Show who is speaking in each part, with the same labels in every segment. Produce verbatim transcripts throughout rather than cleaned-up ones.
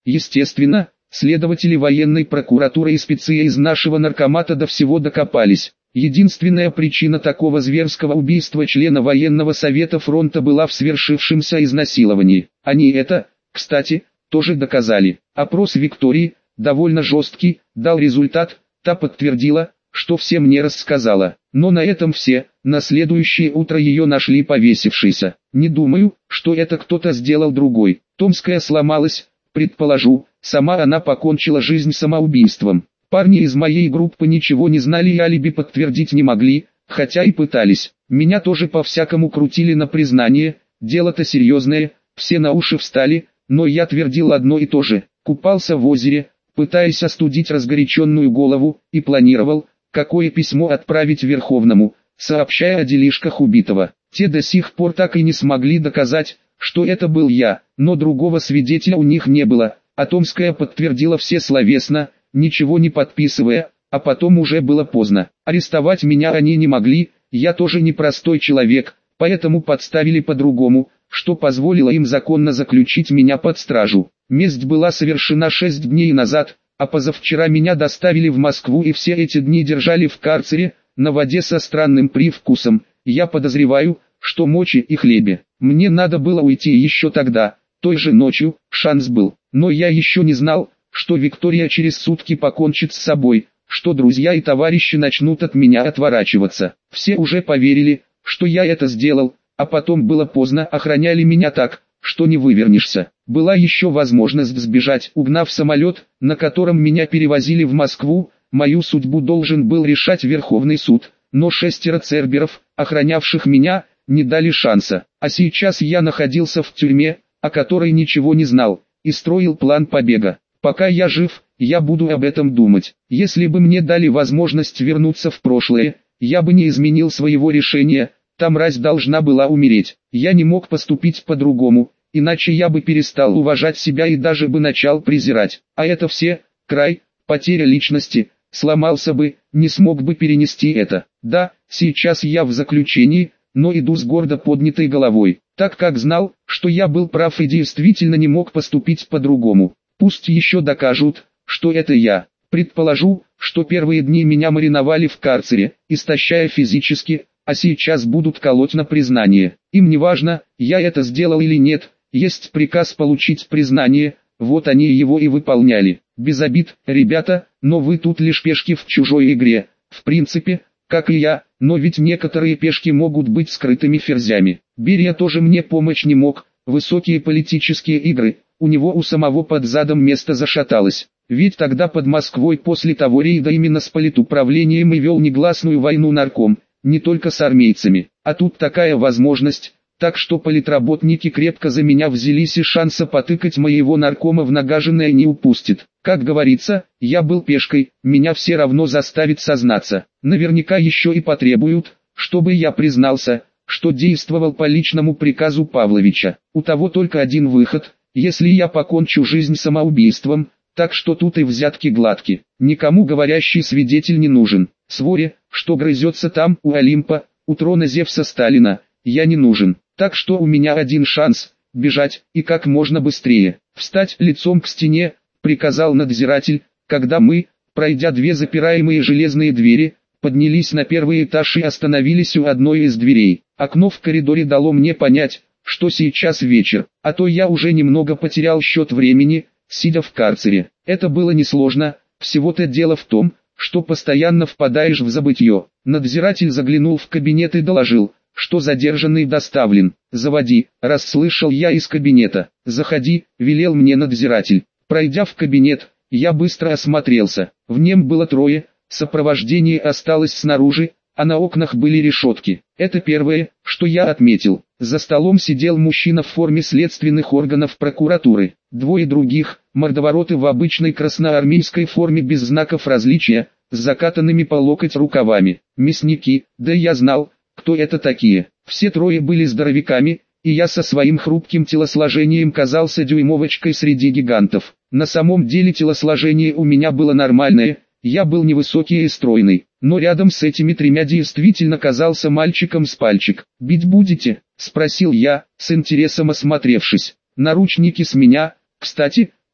Speaker 1: Естественно, следователи военной прокуратуры и спецы из нашего наркомата до всего докопались. Единственная причина такого зверского убийства члена военного совета фронта была в свершившемся изнасиловании. Они это, кстати, тоже доказали. Опрос Виктории, довольно жесткий, дал результат, та подтвердила, что все мне рассказала. Но на этом все, на следующее утро ее нашли повесившейся. Не думаю, что это кто-то сделал другой. Томская сломалась, предположу, сама она покончила жизнь самоубийством. Парни из моей группы ничего не знали и алиби подтвердить не могли, хотя и пытались. Меня тоже по-всякому крутили на признание, дело-то серьезное, все на уши встали, но я твердил одно и то же. Купался в озере, пытаясь остудить разгоряченную голову, и планировал, какое письмо отправить Верховному, сообщая о делишках убитого. Те до сих пор так и не смогли доказать, что это был я, но другого свидетеля у них не было, а Томская подтвердила все словесно, ничего не подписывая, а потом уже было поздно. Арестовать меня они не могли, я тоже непростой человек, поэтому подставили по-другому, что позволило им законно заключить меня под стражу. Месть была совершена шесть дней назад, а позавчера меня доставили в Москву и все эти дни держали в карцере, на воде со странным привкусом. Я подозреваю, что мочи и хлебе. Мне надо было уйти еще тогда, той же ночью, шанс был, но я еще не знал, что Виктория через сутки покончит с собой, что друзья и товарищи начнут от меня отворачиваться. Все уже поверили, что я это сделал, а потом было поздно, охраняли меня так, что не вывернешься. Была еще возможность сбежать, угнав самолет, на котором меня перевозили в Москву. Мою судьбу должен был решать Верховный суд, но шестеро церберов, охранявших меня, не дали шанса. А сейчас я находился в тюрьме, о которой ничего не знал, и строил план побега. Пока я жив, я буду об этом думать. Если бы мне дали возможность вернуться в прошлое, я бы не изменил своего решения, та мразь должна была умереть. Я не мог поступить по-другому, иначе я бы перестал уважать себя и даже бы начал презирать. А это все, край, потеря личности, сломался бы, не смог бы перенести это. Да, сейчас я в заключении, но иду с гордо поднятой головой, так как знал, что я был прав и действительно не мог поступить по-другому. Пусть еще докажут, что это я. Предположу, что первые дни меня мариновали в карцере, истощая физически, а сейчас будут колоть на признание. Им не важно, я это сделал или нет, есть приказ получить признание, вот они его и выполняли. Без обид, ребята, но вы тут лишь пешки в чужой игре, в принципе, как и я, но ведь некоторые пешки могут быть скрытыми ферзями. Берия тоже мне помочь не мог, высокие политические игры. У него у самого под задом место зашаталось. Ведь тогда под Москвой после того рейда именно с политуправлением и вел негласную войну нарком, не только с армейцами. А тут такая возможность, так что политработники крепко за меня взялись и шанса потыкать моего наркома в нагаженное не упустит. Как говорится, я был пешкой, меня все равно заставят сознаться. Наверняка еще и потребуют, чтобы я признался, что действовал по личному приказу Павловича. У того только один выход – если я покончу жизнь самоубийством, так что тут и взятки гладки. Никому говорящий свидетель не нужен. Своре, что грызется там, у Олимпа, у трона Зевса Сталина, я не нужен. Так что у меня один шанс – бежать, и как можно быстрее. Встать лицом к стене, приказал надзиратель, когда мы, пройдя две запираемые железные двери, поднялись на первый этаж и остановились у одной из дверей. Окно в коридоре дало мне понять, что сейчас вечер, а то я уже немного потерял счет времени, сидя в карцере. Это было несложно, всего-то дело в том, что постоянно впадаешь в забытье. Надзиратель заглянул в кабинет и доложил, что задержанный доставлен. «Заводи», – расслышал я из кабинета. «Заходи», – велел мне надзиратель. Пройдя в кабинет, я быстро осмотрелся. В нем было трое, сопровождение осталось снаружи, а на окнах были решетки. Это первое, что я отметил. За столом сидел мужчина в форме следственных органов прокуратуры. Двое других, мордовороты в обычной красноармейской форме без знаков различия, с закатанными по локоть рукавами. Мясники, да я знал, кто это такие. Все трое были здоровяками, и я со своим хрупким телосложением казался дюймовочкой среди гигантов. На самом деле телосложение у меня было нормальное, я был невысокий и стройный, но рядом с этими тремя действительно казался мальчиком с пальчик. «Бить будете?» – спросил я, с интересом осмотревшись. «Наручники с меня, кстати,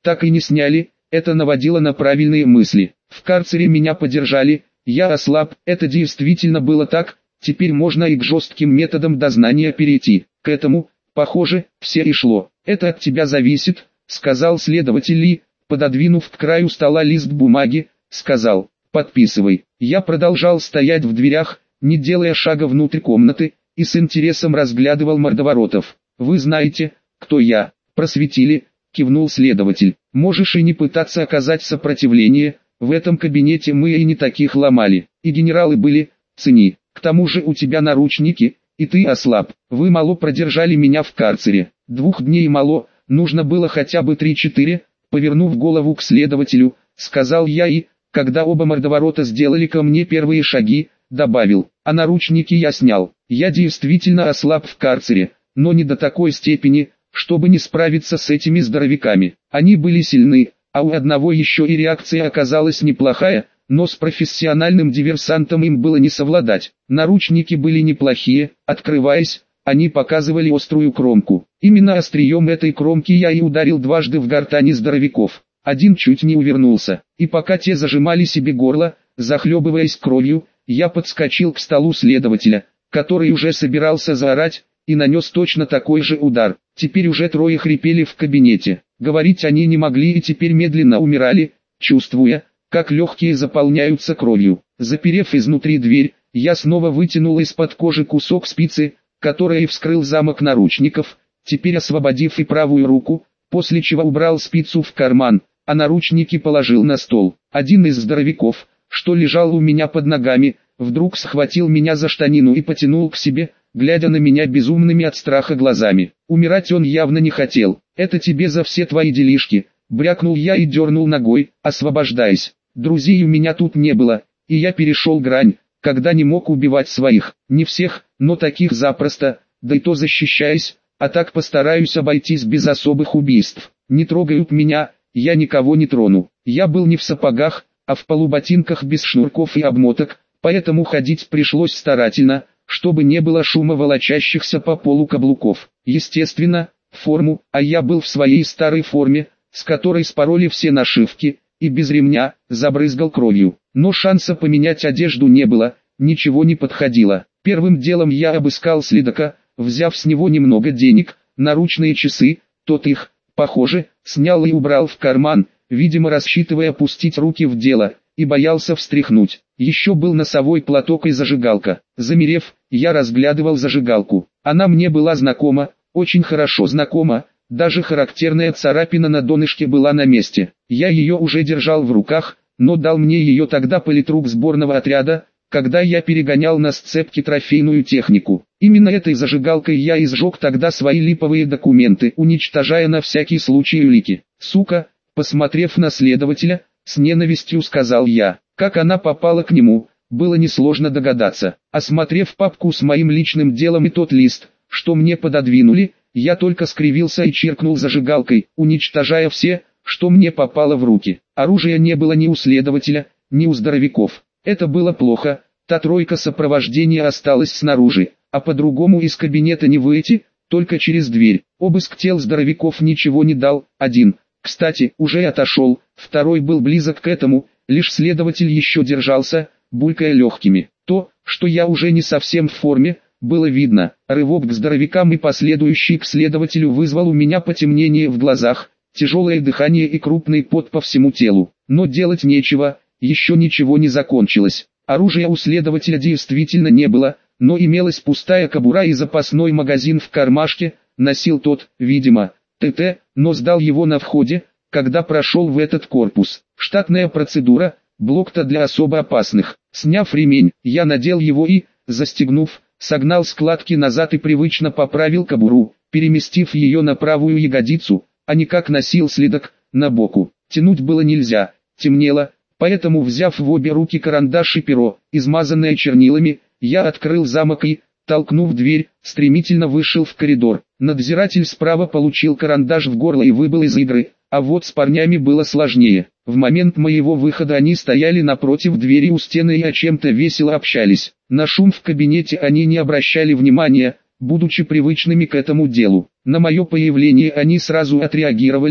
Speaker 1: так и не сняли, это наводило на правильные мысли. В карцере меня подержали, я ослаб, это действительно было так, теперь можно и к жестким методам дознания перейти. К этому, похоже, все и шло. Это от тебя зависит, сказал следователь Ли, пододвинув к краю стола лист бумаги, сказал: подписывай. Я продолжал стоять в дверях, не делая шага внутрь комнаты, и с интересом разглядывал мордоворотов. Вы знаете, кто я? Просветили, кивнул следователь. Можешь и не пытаться оказать сопротивление, в этом кабинете мы и не таких ломали, и генералы были, цени. К тому же у тебя наручники, и ты ослаб. Вы мало продержали меня в карцере. Двух дней мало, нужно было хотя бы три-четыре. Повернув голову к следователю, сказал я и, когда оба мордоворота сделали ко мне первые шаги, добавил: а наручники я снял. Я действительно ослаб в карцере, но не до такой степени, чтобы не справиться с этими здоровяками. Они были сильны, а у одного еще и реакция оказалась неплохая, но с профессиональным диверсантом им было не совладать. Наручники были неплохие, открываясь, они показывали острую кромку. Именно острием этой кромки я и ударил дважды в гортани здоровяков. Один чуть не увернулся, и пока те зажимали себе горло, захлебываясь кровью, я подскочил к столу следователя, который уже собирался заорать, и нанес точно такой же удар. Теперь уже трое хрипели в кабинете. Говорить они не могли и теперь медленно умирали, чувствуя, как легкие заполняются кровью. Заперев изнутри дверь, я снова вытянул из-под кожи кусок спицы, которой и вскрыл замок наручников, теперь освободив и правую руку, после чего убрал спицу в карман, а наручники положил на стол. Один из здоровяков, что лежал у меня под ногами, вдруг схватил меня за штанину и потянул к себе, глядя на меня безумными от страха глазами. Умирать он явно не хотел. «Это тебе за все твои делишки», — брякнул я и дернул ногой, освобождаясь. Друзей у меня тут не было, и я перешел грань, когда не мог убивать своих. Не всех, но таких запросто, да и то защищаясь, а так постараюсь обойтись без особых убийств. Не трогают меня, я никого не трону. Я был не в сапогах, а в полуботинках без шнурков и обмоток, поэтому ходить пришлось старательно, чтобы не было шума волочащихся по полу каблуков. Естественно, в форму, а я был в своей старой форме, с которой спороли все нашивки, и без ремня, забрызгал кровью. Но шанса поменять одежду не было, ничего не подходило. Первым делом я обыскал следака, взяв с него немного денег, наручные часы, тот их, похоже, снял и убрал в карман, видимо рассчитывая пустить руки в дело, и боялся встряхнуть. Еще был носовой платок и зажигалка. Замерев, я разглядывал зажигалку. Она мне была знакома, очень хорошо знакома, даже характерная царапина на донышке была на месте. Я ее уже держал в руках, но дал мне ее тогда политрук сборного отряда, когда я перегонял на сцепке трофейную технику. Именно этой зажигалкой я и сжег тогда свои липовые документы, уничтожая на всякий случай улики. «Сука!» Посмотрев на следователя, с ненавистью сказал я. Как она попала к нему, было несложно догадаться. Осмотрев папку с моим личным делом и тот лист, что мне пододвинули, я только скривился и чиркнул зажигалкой, уничтожая все, что мне попало в руки. Оружия не было ни у следователя, ни у здоровяков. Это было плохо, та тройка сопровождения осталась снаружи, а по-другому из кабинета не выйти, только через дверь. Обыск тел здоровяков ничего не дал, один, кстати, уже отошел, второй был близок к этому, лишь следователь еще держался, булькая легкими. То, что я уже не совсем в форме, было видно. Рывок к здоровякам и последующий к следователю вызвал у меня потемнение в глазах, тяжелое дыхание и крупный пот по всему телу. Но делать нечего, еще ничего не закончилось. Оружия у следователя действительно не было, но имелась пустая кобура и запасной магазин в кармашке, носил тот, видимо, ТТ, но сдал его на входе, когда прошел в этот корпус. Штатная процедура, блок-то для особо опасных. Сняв ремень, я надел его и, застегнув, согнал складки назад и привычно поправил кобуру, переместив ее на правую ягодицу, а не как носил следак, на боку. Тянуть было нельзя, темнело, поэтому взяв в обе руки карандаш и перо, измазанное чернилами, я открыл замок и, толкнув дверь, стремительно вышел в коридор. Надзиратель справа получил карандаш в горло и выбыл из игры, а вот с парнями было сложнее. В момент моего выхода они стояли напротив двери у стены и о чем-то весело общались. На шум в кабинете они не обращали внимания, будучи привычными к этому делу. На мое появление они сразу отреагировали,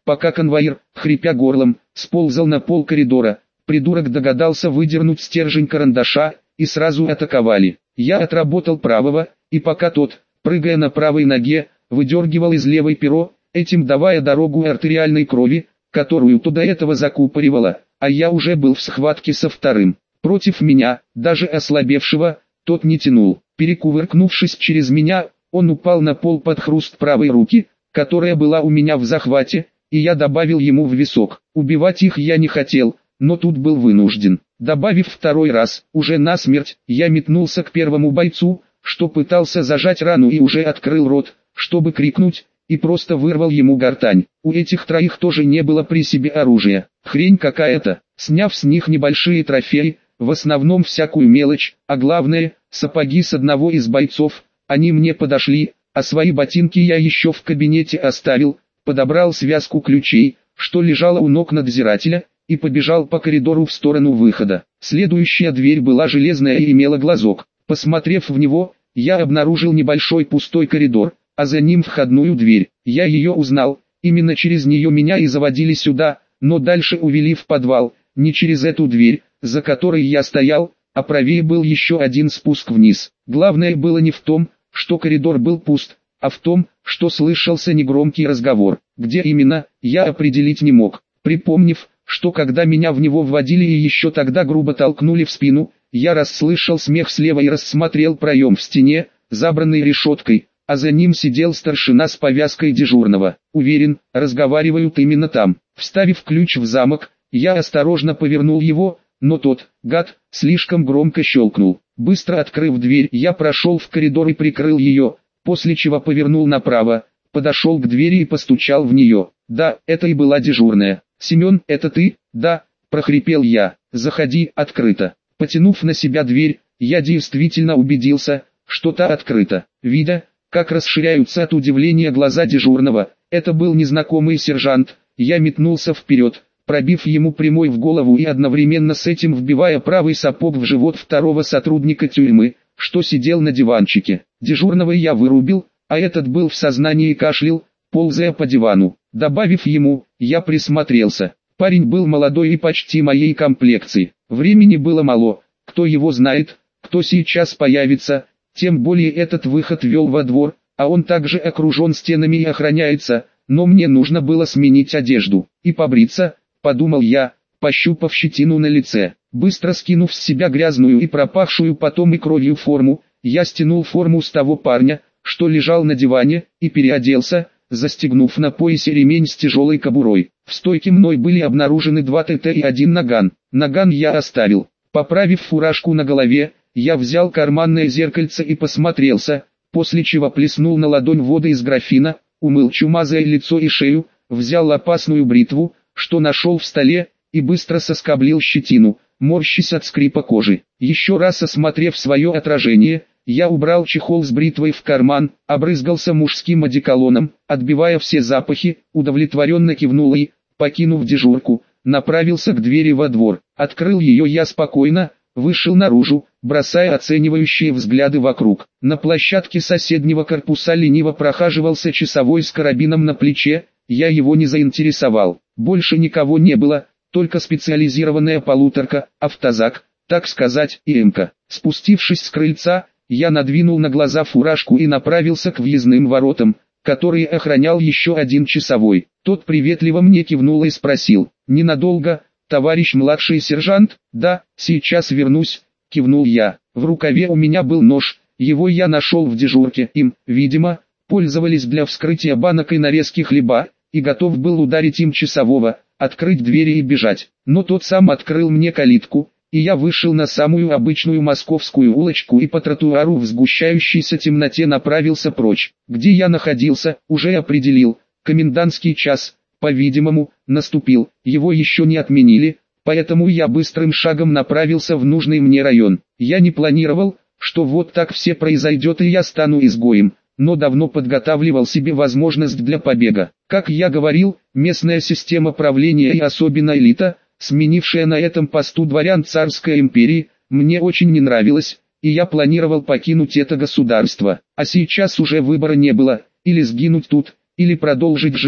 Speaker 1: пока конвоир, хрипя горлом, сползал на пол коридора. Придурок догадался выдернуть стержень карандаша, и сразу атаковали. Я отработал правого, и пока тот, прыгая на правой ноге, выдергивал из левой перо, этим давая дорогу артериальной крови, которую до этого закупоривало, а я уже был в схватке со вторым. Против меня, даже ослабевшего, тот не тянул. Перекувыркнувшись через меня, он упал на пол под хруст правой руки, которая была у меня в захвате, и я добавил ему в висок. Убивать их я не хотел, но тут был вынужден. Добавив второй раз, уже насмерть, я метнулся к первому бойцу, что пытался зажать рану, и уже открыл рот, чтобы крикнуть, и просто вырвал ему гортань. У этих троих тоже не было при себе оружия. Хрень какая-то. Сняв с них небольшие трофеи, в основном всякую мелочь, а главное, сапоги с одного из бойцов, они мне подошли, а свои ботинки я еще в кабинете оставил, подобрал связку ключей, что лежала у ног надзирателя, и побежал по коридору в сторону выхода. Следующая дверь была железная и имела глазок. Посмотрев в него, я обнаружил небольшой пустой коридор, а за ним входную дверь. Я ее узнал, именно через нее меня и заводили сюда, но дальше увели в подвал, не через эту дверь, за которой я стоял, а правее был еще один спуск вниз. Главное было не в том, что коридор был пуст, а в том, что слышался негромкий разговор. Где именно, я определить не мог. Припомнив, что когда меня в него вводили и еще тогда грубо толкнули в спину, я расслышал смех слева и рассмотрел проем в стене, забранный решеткой, а за ним сидел старшина с повязкой дежурного. Уверен, разговаривают именно там. Вставив ключ в замок, я осторожно повернул его, но тот, гад, слишком громко щелкнул. Быстро открыв дверь, я прошел в коридор и прикрыл ее, после чего повернул направо, подошел к двери и постучал в нее. Да, это и была дежурная. «Семен, это ты?» «Да», – прохрипел я. «Заходи, открыто». Потянув на себя дверь, я действительно убедился, что та открыта. Видя, как расширяются от удивления глаза дежурного, это был незнакомый сержант, я метнулся вперед, пробив ему прямой в голову и одновременно с этим вбивая правый сапог в живот второго сотрудника тюрьмы, что сидел на диванчике. Дежурного я вырубил, а этот был в сознании и кашлял, ползая по дивану. Добавив ему, я присмотрелся. Парень был молодой и почти моей комплекции. Времени было мало, кто его знает, кто сейчас появится, тем более этот выход вел во двор, а он также окружен стенами и охраняется, но мне нужно было сменить одежду и побриться, подумал я, пощупав щетину на лице. Быстро скинув с себя грязную и пропахшую потом и кровью форму, я стянул форму с того парня, что лежал на диване, и переоделся, застегнув на поясе ремень с тяжелой кобурой. В стойке мной были обнаружены два ТТ и один наган. Наган я оставил. Поправив фуражку на голове, я взял карманное зеркальце и посмотрелся, после чего плеснул на ладонь воды из графина, умыл чумазое лицо и шею, взял опасную бритву, что нашел в столе, и быстро соскоблил щетину, морщась от скрипа кожи. Еще раз осмотрев свое отражение, я убрал чехол с бритвой в карман, обрызгался мужским одеколоном, отбивая все запахи, удовлетворенно кивнул и, покинув дежурку, направился к двери во двор. Открыл ее я спокойно, вышел наружу, бросая оценивающие взгляды вокруг. На площадке соседнего корпуса лениво прохаживался часовой с карабином на плече, я его не заинтересовал. Больше никого не было, только специализированная полуторка, автозак, так сказать, и эмка. Спустившись с крыльца, я надвинул на глаза фуражку и направился к въездным воротам, которые охранял еще один часовой. Тот приветливо мне кивнул и спросил: «Ненадолго, товарищ младший сержант?» «Да, сейчас вернусь», — кивнул я. В рукаве у меня был нож, его я нашел в дежурке. Им, видимо, пользовались для вскрытия банок и нарезки хлеба, и готов был ударить им часового, открыть двери и бежать. Но тот сам открыл мне калитку, и я вышел на самую обычную московскую улочку и по тротуару в сгущающейся темноте направился прочь. Где я находился, уже определил. Комендантский час, по-видимому, наступил, его еще не отменили, поэтому я быстрым шагом направился в нужный мне район. Я не планировал, что вот так все произойдет и я стану изгоем, но давно подготавливал себе возможность для побега. Как я говорил, местная система правления и особенно элита, сменившая на этом посту дворян царской империи, мне очень не нравилась, и я планировал покинуть это государство. А сейчас уже выбора не было, или сгинуть тут, или продолжить жить,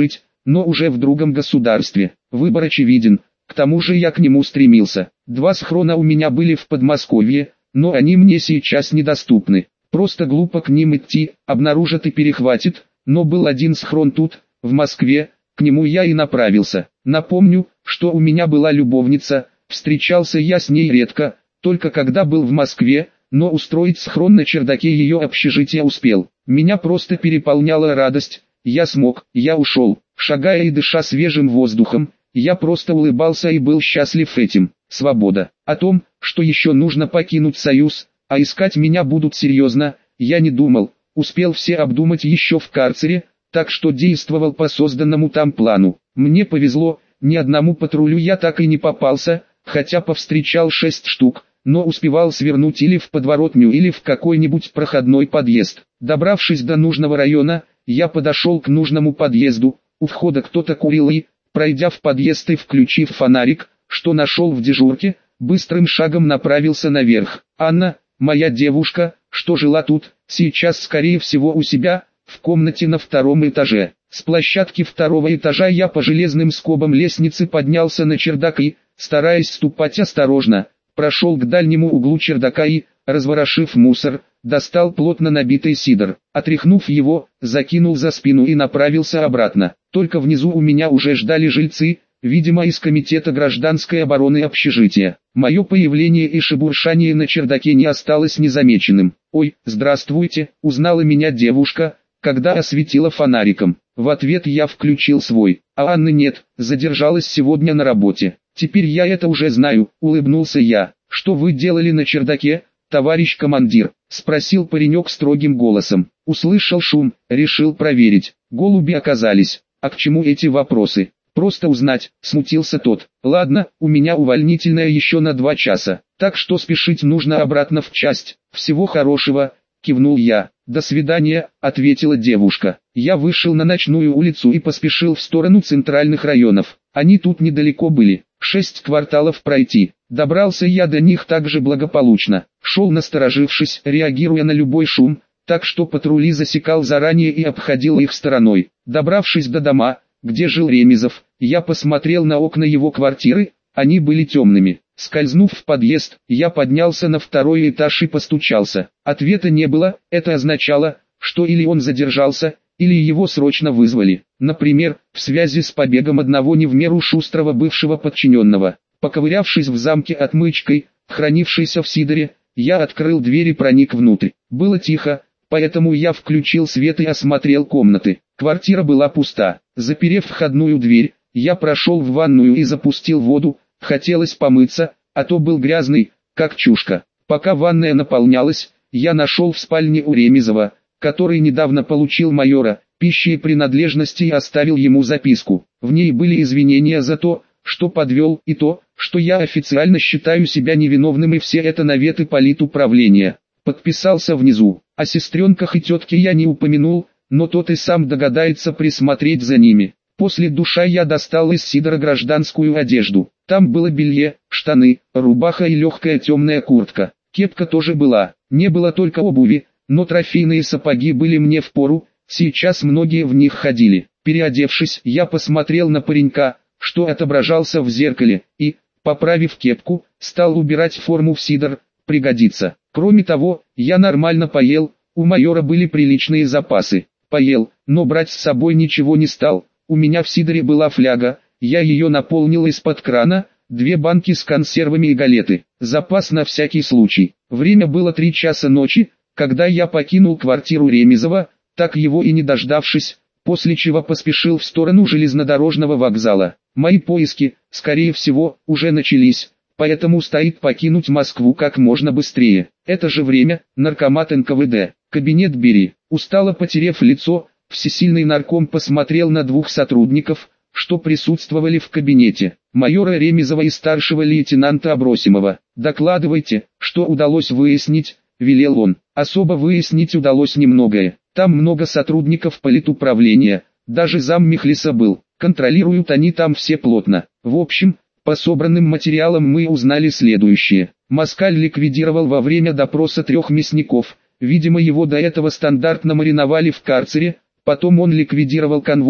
Speaker 1: но уже в другом государстве. Выбор очевиден, к тому же я к нему стремился. Два схрона у меня были в Подмосковье, но они мне сейчас недоступны. Просто глупо к ним идти, обнаружат и перехватит, но был один схрон тут, в Москве, к нему я и направился. Напомню, что у меня была любовница, встречался я с ней редко, только когда был в Москве, но устроить схрон на чердаке ее общежития успел. Меня просто переполняла радость, я смог, я ушел, шагая и дыша свежим воздухом, я просто улыбался и был счастлив этим. Свобода. О том, что еще нужно покинуть Союз, а искать меня будут серьезно, я не думал, успел все обдумать еще в карцере, так что действовал по созданному там плану. Мне повезло, ни одному патрулю я так и не попался, хотя повстречал шесть штук, но успевал свернуть или в подворотню, или в какой-нибудь проходной подъезд. Добравшись до нужного района, я подошел к нужному подъезду, у входа кто-то курил и, пройдя в подъезд и включив фонарик, что нашел в дежурке, быстрым шагом направился наверх. Анна, моя девушка, что жила тут, сейчас скорее всего у себя, в комнате на втором этаже. С площадки второго этажа я по железным скобам лестницы поднялся на чердак и, стараясь ступать осторожно, прошел к дальнему углу чердака и, разворошив мусор, достал плотно набитый сидр. Отряхнув его, закинул за спину и направился обратно. Только внизу у меня уже ждали жильцы, видимо из комитета гражданской обороны общежития. Мое появление и шебуршание на чердаке не осталось незамеченным. «Ой, здравствуйте», — узнала меня девушка, когда осветила фонариком. В ответ я включил свой, а Анны нет, задержалась сегодня на работе. «Теперь я это уже знаю», — улыбнулся я. «Что вы делали на чердаке, товарищ командир?» — спросил паренек строгим голосом. Услышал шум, решил проверить. Голуби оказались. «А к чему эти вопросы?» «Просто узнать», — смутился тот. «Ладно, у меня увольнительное еще на два часа, так что спешить нужно обратно в часть. Всего хорошего», — кивнул я. «До свидания», — ответила девушка. Я вышел на ночную улицу и поспешил в сторону центральных районов. Они тут недалеко были, шесть кварталов пройти. Добрался я до них также благополучно. Шел насторожившись, реагируя на любой шум, так что патрули засекал заранее и обходил их стороной. Добравшись до дома, где жил Ремезов, я посмотрел на окна его квартиры, они были темными. Скользнув в подъезд, я поднялся на второй этаж и постучался. Ответа не было, это означало, что или он задержался, или его срочно вызвали. Например, в связи с побегом одного не в меру шустрого бывшего подчиненного. Поковырявшись в замке отмычкой, хранившейся в сидоре, я открыл дверь и проник внутрь. Было тихо, поэтому я включил свет и осмотрел комнаты. Квартира была пуста. Заперев входную дверь, я прошел в ванную и запустил воду. Хотелось помыться, а то был грязный, как чушка. Пока ванная наполнялась, я нашел в спальне у Ремезова, который недавно получил майора, пищи и принадлежности и оставил ему записку. В ней были извинения за то, что подвел, и то, что я официально считаю себя невиновным, и все это наветы политуправления. Подписался внизу. О сестренках и тетке я не упомянул, но тот и сам догадается присмотреть за ними. После душа я достал из сидора гражданскую одежду. Там было белье, штаны, рубаха и легкая темная куртка. Кепка тоже была. Не было только обуви, но трофейные сапоги были мне впору, сейчас многие в них ходили. Переодевшись, я посмотрел на паренька, что отображался в зеркале, и, поправив кепку, стал убирать форму в сидор, пригодится. Кроме того, я нормально поел, у майора были приличные запасы. Поел, но брать с собой ничего не стал. У меня в сидоре была фляга, я ее наполнил из-под крана, две банки с консервами и галеты. Запас на всякий случай. Время было три часа ночи, когда я покинул квартиру Ремезова, так его и не дождавшись, после чего поспешил в сторону железнодорожного вокзала. Мои поиски, скорее всего, уже начались, поэтому стоит покинуть Москву как можно быстрее. Это же время, наркомат эн ка вэ дэ, кабинет Бери. Устало потерев лицо, всесильный нарком посмотрел на двух сотрудников, что присутствовали в кабинете, майора Ремезова и старшего лейтенанта Абросимова. «Докладывайте, что удалось выяснить», — велел он. Особо выяснить удалось немногое. Там много сотрудников политуправления, даже зам Михлиса был. Контролируют они там все плотно. В общем, по собранным материалам мы узнали следующее. Москаль ликвидировал во время допроса трех мясников. Видимо, его до этого стандартно мариновали в карцере. Потом он ликвидировал конвой,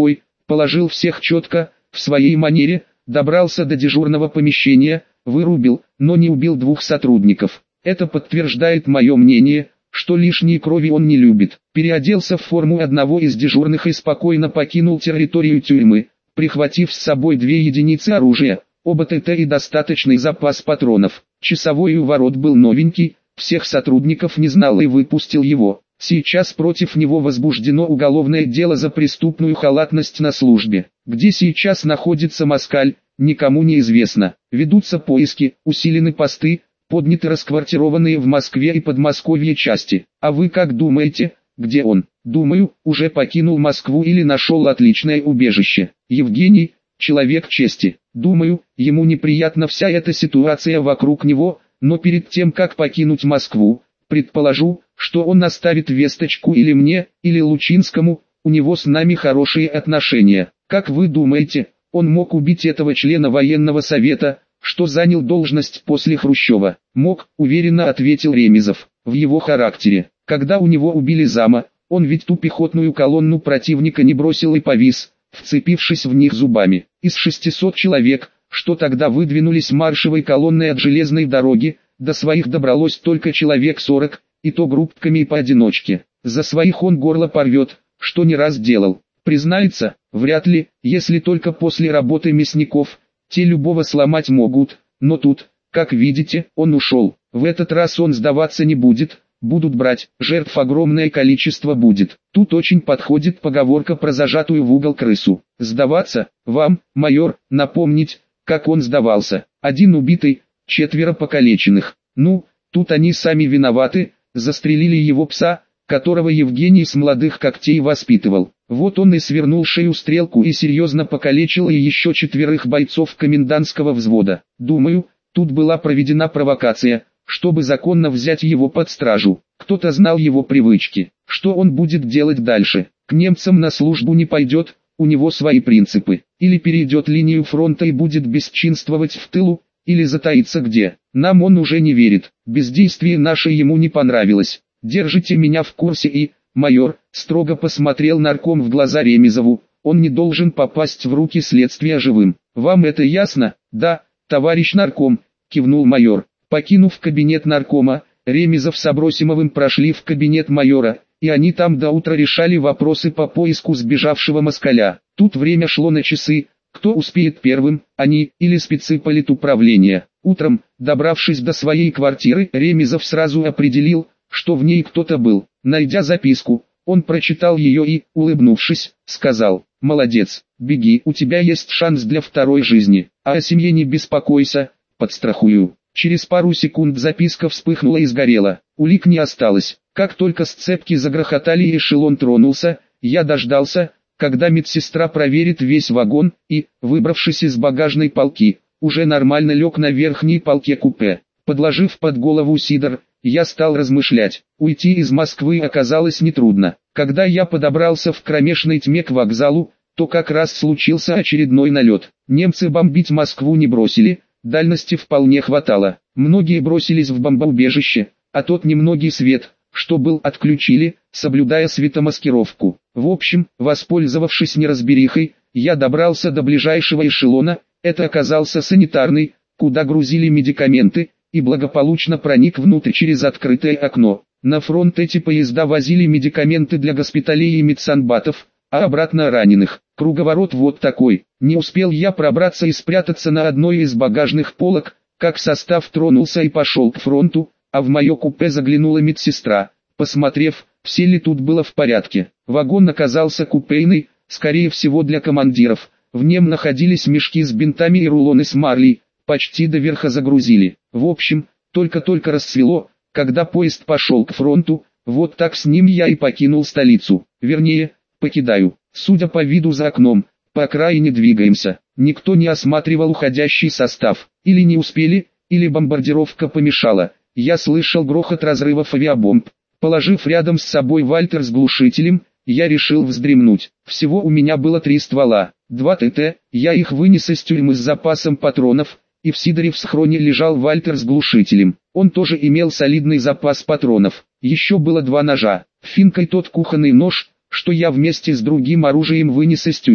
Speaker 1: положил всех четко, в своей манере, добрался до дежурного помещения, вырубил, но не убил двух сотрудников. Это подтверждает мое мнение, что лишней крови он не любит. Переоделся в форму одного из дежурных и спокойно покинул территорию тюрьмы, прихватив с собой две единицы оружия, оба ТТ и достаточный запас патронов. Часовой у ворот был новенький, всех сотрудников не знал и выпустил его. Сейчас против него возбуждено уголовное дело за преступную халатность на службе. Где сейчас находится москаль, никому не известно. Ведутся поиски, усилены посты, подняты расквартированные в Москве и Подмосковье части. А вы как думаете, где он? Думаю, уже покинул Москву или нашел отличное убежище. Евгений, человек чести. Думаю, ему неприятна вся эта ситуация вокруг него, но перед тем как покинуть Москву, предположу, что он оставит весточку или мне, или Лучинскому, у него с нами хорошие отношения. Как вы думаете, он мог убить этого члена военного совета, что занял должность после Хрущева? Мог, уверенно ответил Ремезов. В его характере, когда у него убили зама, он ведь ту пехотную колонну противника не бросил и повис, вцепившись в них зубами. Из шестисот человек, что тогда выдвинулись маршевой колонной от железной дороги, до своих добралось только человек сорок, и то группками и поодиночке. За своих он горло порвет, что не раз делал. Признается, вряд ли, если только после работы мясников, те любого сломать могут, но тут, как видите, он ушел. В этот раз он сдаваться не будет, будут брать, жертв огромное количество будет. Тут очень подходит поговорка про зажатую в угол крысу. Сдаваться, вам, майор, напомнить, как он сдавался. Один убитый, четверо покалеченных. Ну, тут они сами виноваты, застрелили его пса, которого Евгений с молодых когтей воспитывал. Вот он и свернул шею стрелку и серьезно покалечил и еще четверых бойцов комендантского взвода. Думаю, тут была проведена провокация, чтобы законно взять его под стражу. Кто-то знал его привычки. Что он будет делать дальше? К немцам на службу не пойдет, у него свои принципы. Или перейдет линию фронта и будет бесчинствовать в тылу, или затаится где. Нам он уже не верит. Бездействие наше ему не понравилось. Держите меня в курсе и, майор, строго посмотрел нарком в глаза Ремезову, он не должен попасть в руки следствия живым. Вам это ясно? Да, товарищ нарком, кивнул майор. Покинув кабинет наркома, Ремезов с Абросимовым прошли в кабинет майора, и они там до утра решали вопросы по поиску сбежавшего москаля. Тут время шло на часы. Кто успеет первым, они или спецы политуправления. Утром, добравшись до своей квартиры, Ремезов сразу определил, что в ней кто-то был. Найдя записку, он прочитал ее и, улыбнувшись, сказал: «Молодец, беги, у тебя есть шанс для второй жизни, а о семье не беспокойся, подстрахую». Через пару секунд записка вспыхнула и сгорела, улик не осталось. Как только сцепки загрохотали и эшелон тронулся, я дождался, когда медсестра проверит весь вагон, и, выбравшись из багажной полки, уже нормально лег на верхней полке купе. Подложив под голову сидор, я стал размышлять. Уйти из Москвы оказалось нетрудно. Когда я подобрался в кромешной тьме к вокзалу, то как раз случился очередной налет. Немцы бомбить Москву не бросили, дальности вполне хватало. Многие бросились в бомбоубежище, а тот немногий свет, что был, отключили, соблюдая светомаскировку. В общем, воспользовавшись неразберихой, я добрался до ближайшего эшелона, это оказался санитарный, куда грузили медикаменты, и благополучно проник внутрь через открытое окно. На фронт эти поезда возили медикаменты для госпиталей и медсанбатов, а обратно раненых. Круговорот вот такой. Не успел я пробраться и спрятаться на одной из багажных полок, как состав тронулся и пошел к фронту, а в мое купе заглянула медсестра, посмотрев, все ли тут было в порядке. Вагон оказался купейный, скорее всего для командиров. В нем находились мешки с бинтами и рулоны с марлей, почти до верха загрузили. В общем, только-только рассвело, когда поезд пошел к фронту, вот так с ним я и покинул столицу. Вернее, покидаю. Судя по виду за окном, по окраине двигаемся. Никто не осматривал уходящий состав. Или не успели, или бомбардировка помешала. Я слышал грохот разрывов авиабомб. Положив рядом с собой Вальтер с глушителем, я решил вздремнуть. Всего у меня было три ствола, два ТТ, я их вынес из тюрьмы с запасом патронов, и в сидоре в схроне лежал Вальтер с глушителем. Он тоже имел солидный запас патронов. Еще было два ножа, финка и тот кухонный нож, что я вместе с другим оружием вынес из тюрьмы.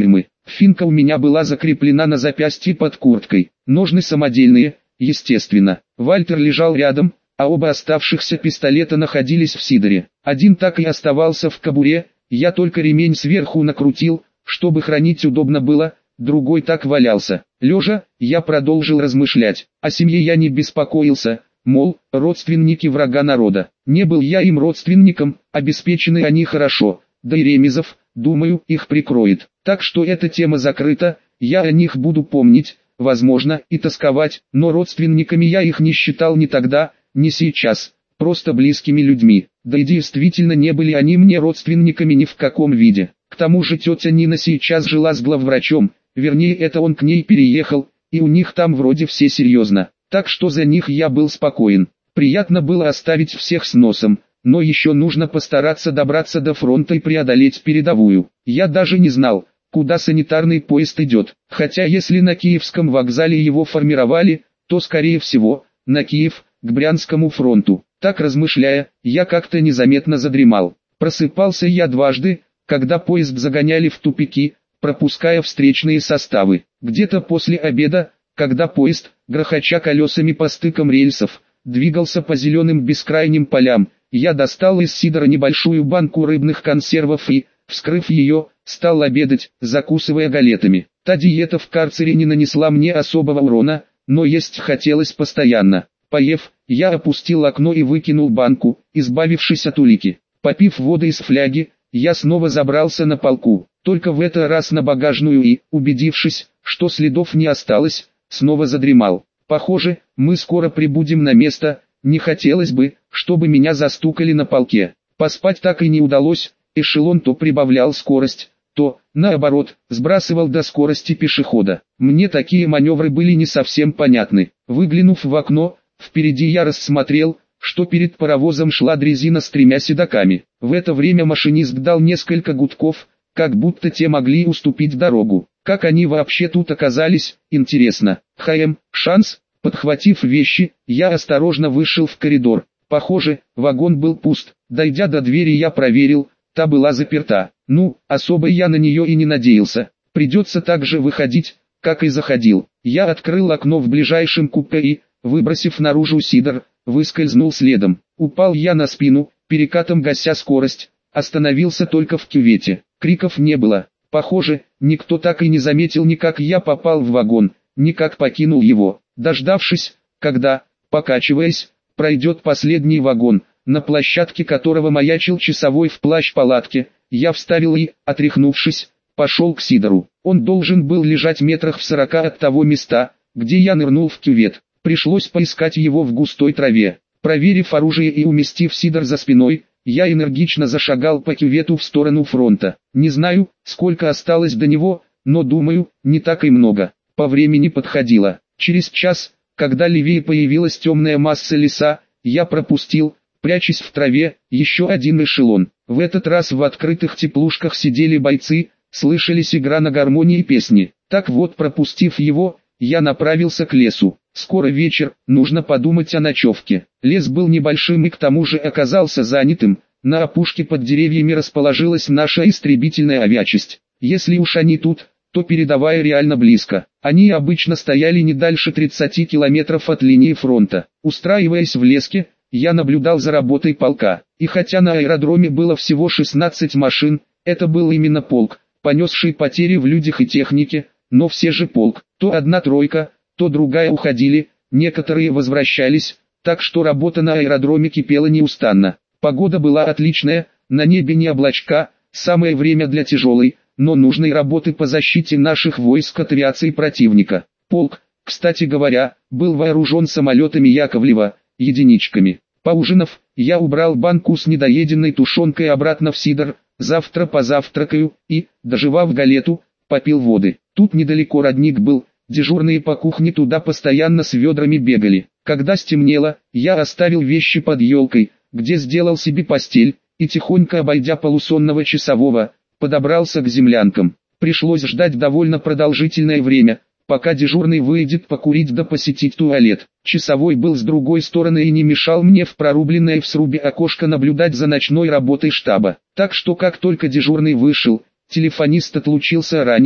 Speaker 1: Финка у меня была закреплена на запястье под курткой. Ножны самодельные, естественно. Вальтер лежал рядом, а оба оставшихся пистолета находились в сидоре. Один так и оставался в кобуре, я только ремень сверху накрутил, чтобы хранить удобно было, другой так валялся. Лежа, я продолжил размышлять. О семье я не беспокоился, мол, родственники врага народа. Не был я им родственником, обеспечены они хорошо, да и Ремезов, думаю, их прикроет. Так что эта тема закрыта, я о них буду помнить, возможно, и тосковать, но родственниками я их не считал ни тогда, ни сейчас, просто близкими людьми. Да и действительно не были они мне родственниками ни в каком виде. К тому же тетя Нина сейчас жила с главврачом, вернее это он к ней переехал, и у них там вроде все серьезно. Так что за них я был спокоен. Приятно было оставить всех с носом, но еще нужно постараться добраться до фронта и преодолеть передовую. Я даже не знал, куда санитарный поезд идет, хотя если на Киевском вокзале его формировали, то скорее всего, на Киев, к Брянскому фронту. Так размышляя, я как-то незаметно задремал. Просыпался я дважды, когда поезд загоняли в тупики, пропуская встречные составы. Где-то после обеда, когда поезд, грохоча колесами по стыкам рельсов, двигался по зеленым бескрайним полям, я достал из сидора небольшую банку рыбных консервов и, вскрыв ее, стал обедать, закусывая галетами. Та диета в карцере не нанесла мне особого урона, но есть хотелось постоянно. Поев, я опустил окно и выкинул банку, избавившись от улики. Попив воды из фляги, я снова забрался на полку, только в этот раз на багажную и, убедившись, что следов не осталось, снова задремал. Похоже, мы скоро прибудем на место, не хотелось бы, чтобы меня застукали на полке. Поспать так и не удалось, эшелон то прибавлял скорость, то, наоборот, сбрасывал до скорости пешехода. Мне такие маневры были не совсем понятны. Выглянув в окно, впереди я рассмотрел, что перед паровозом шла дрезина с тремя седаками. В это время машинист дал несколько гудков, как будто те могли уступить дорогу. Как они вообще тут оказались, интересно. Хм, шанс. Подхватив вещи, я осторожно вышел в коридор. Похоже, вагон был пуст. Дойдя до двери, я проверил, та была заперта. Ну, особо я на нее и не надеялся. Придется так же выходить, как и заходил. Я открыл окно в ближайшем купе и, выбросив наружу сидор, выскользнул следом. Упал я на спину, перекатом гася скорость, остановился только в кювете. Криков не было. Похоже, никто так и не заметил ни как я попал в вагон, ни как покинул его. Дождавшись, когда, покачиваясь, пройдет последний вагон, на площадке которого маячил часовой в плащ-палатке, я вставил и, отряхнувшись, пошел к сидору. Он должен был лежать метрах в сорока от того места, где я нырнул в кювет. Пришлось поискать его в густой траве. Проверив оружие и уместив сидор за спиной, я энергично зашагал по кювету в сторону фронта. Не знаю, сколько осталось до него, но думаю, не так и много. По времени подходило. Через час, когда левее появилась темная масса леса, я пропустил, прячась в траве, еще один эшелон. В этот раз в открытых теплушках сидели бойцы, слышались игра на гармонии и песни. Так вот, пропустив его, я направился к лесу. Скоро вечер, нужно подумать о ночевке. Лес был небольшим и к тому же оказался занятым. На опушке под деревьями расположилась наша истребительная авиачасть. Если уж они тут, то передовая реально близко. Они обычно стояли не дальше тридцати километров от линии фронта. Устраиваясь в леске, я наблюдал за работой полка. И хотя на аэродроме было всего шестнадцать машин, это был именно полк, понесший потери в людях и технике, но все же полк. То одна тройка, то другая уходили, некоторые возвращались, так что работа на аэродроме кипела неустанно. Погода была отличная, на небе не облачка, самое время для тяжелой, но нужной работы по защите наших войск от авиации противника. Полк, кстати говоря, был вооружен самолетами Яковлева, единичками. Поужинав, я убрал банку с недоеденной тушенкой обратно в сидор, завтра позавтракаю и, доживав галету, попил воды. Тут недалеко родник был, дежурные по кухне туда постоянно с ведрами бегали. Когда стемнело, я оставил вещи под елкой, где сделал себе постель, и тихонько обойдя полусонного часового, подобрался к землянкам. Пришлось ждать довольно продолжительное время, пока дежурный выйдет покурить да посетить туалет. Часовой был с другой стороны и не мешал мне в прорубленное в срубе окошко наблюдать за ночной работой штаба. Так что как только дежурный вышел, телефонист отлучился ранее,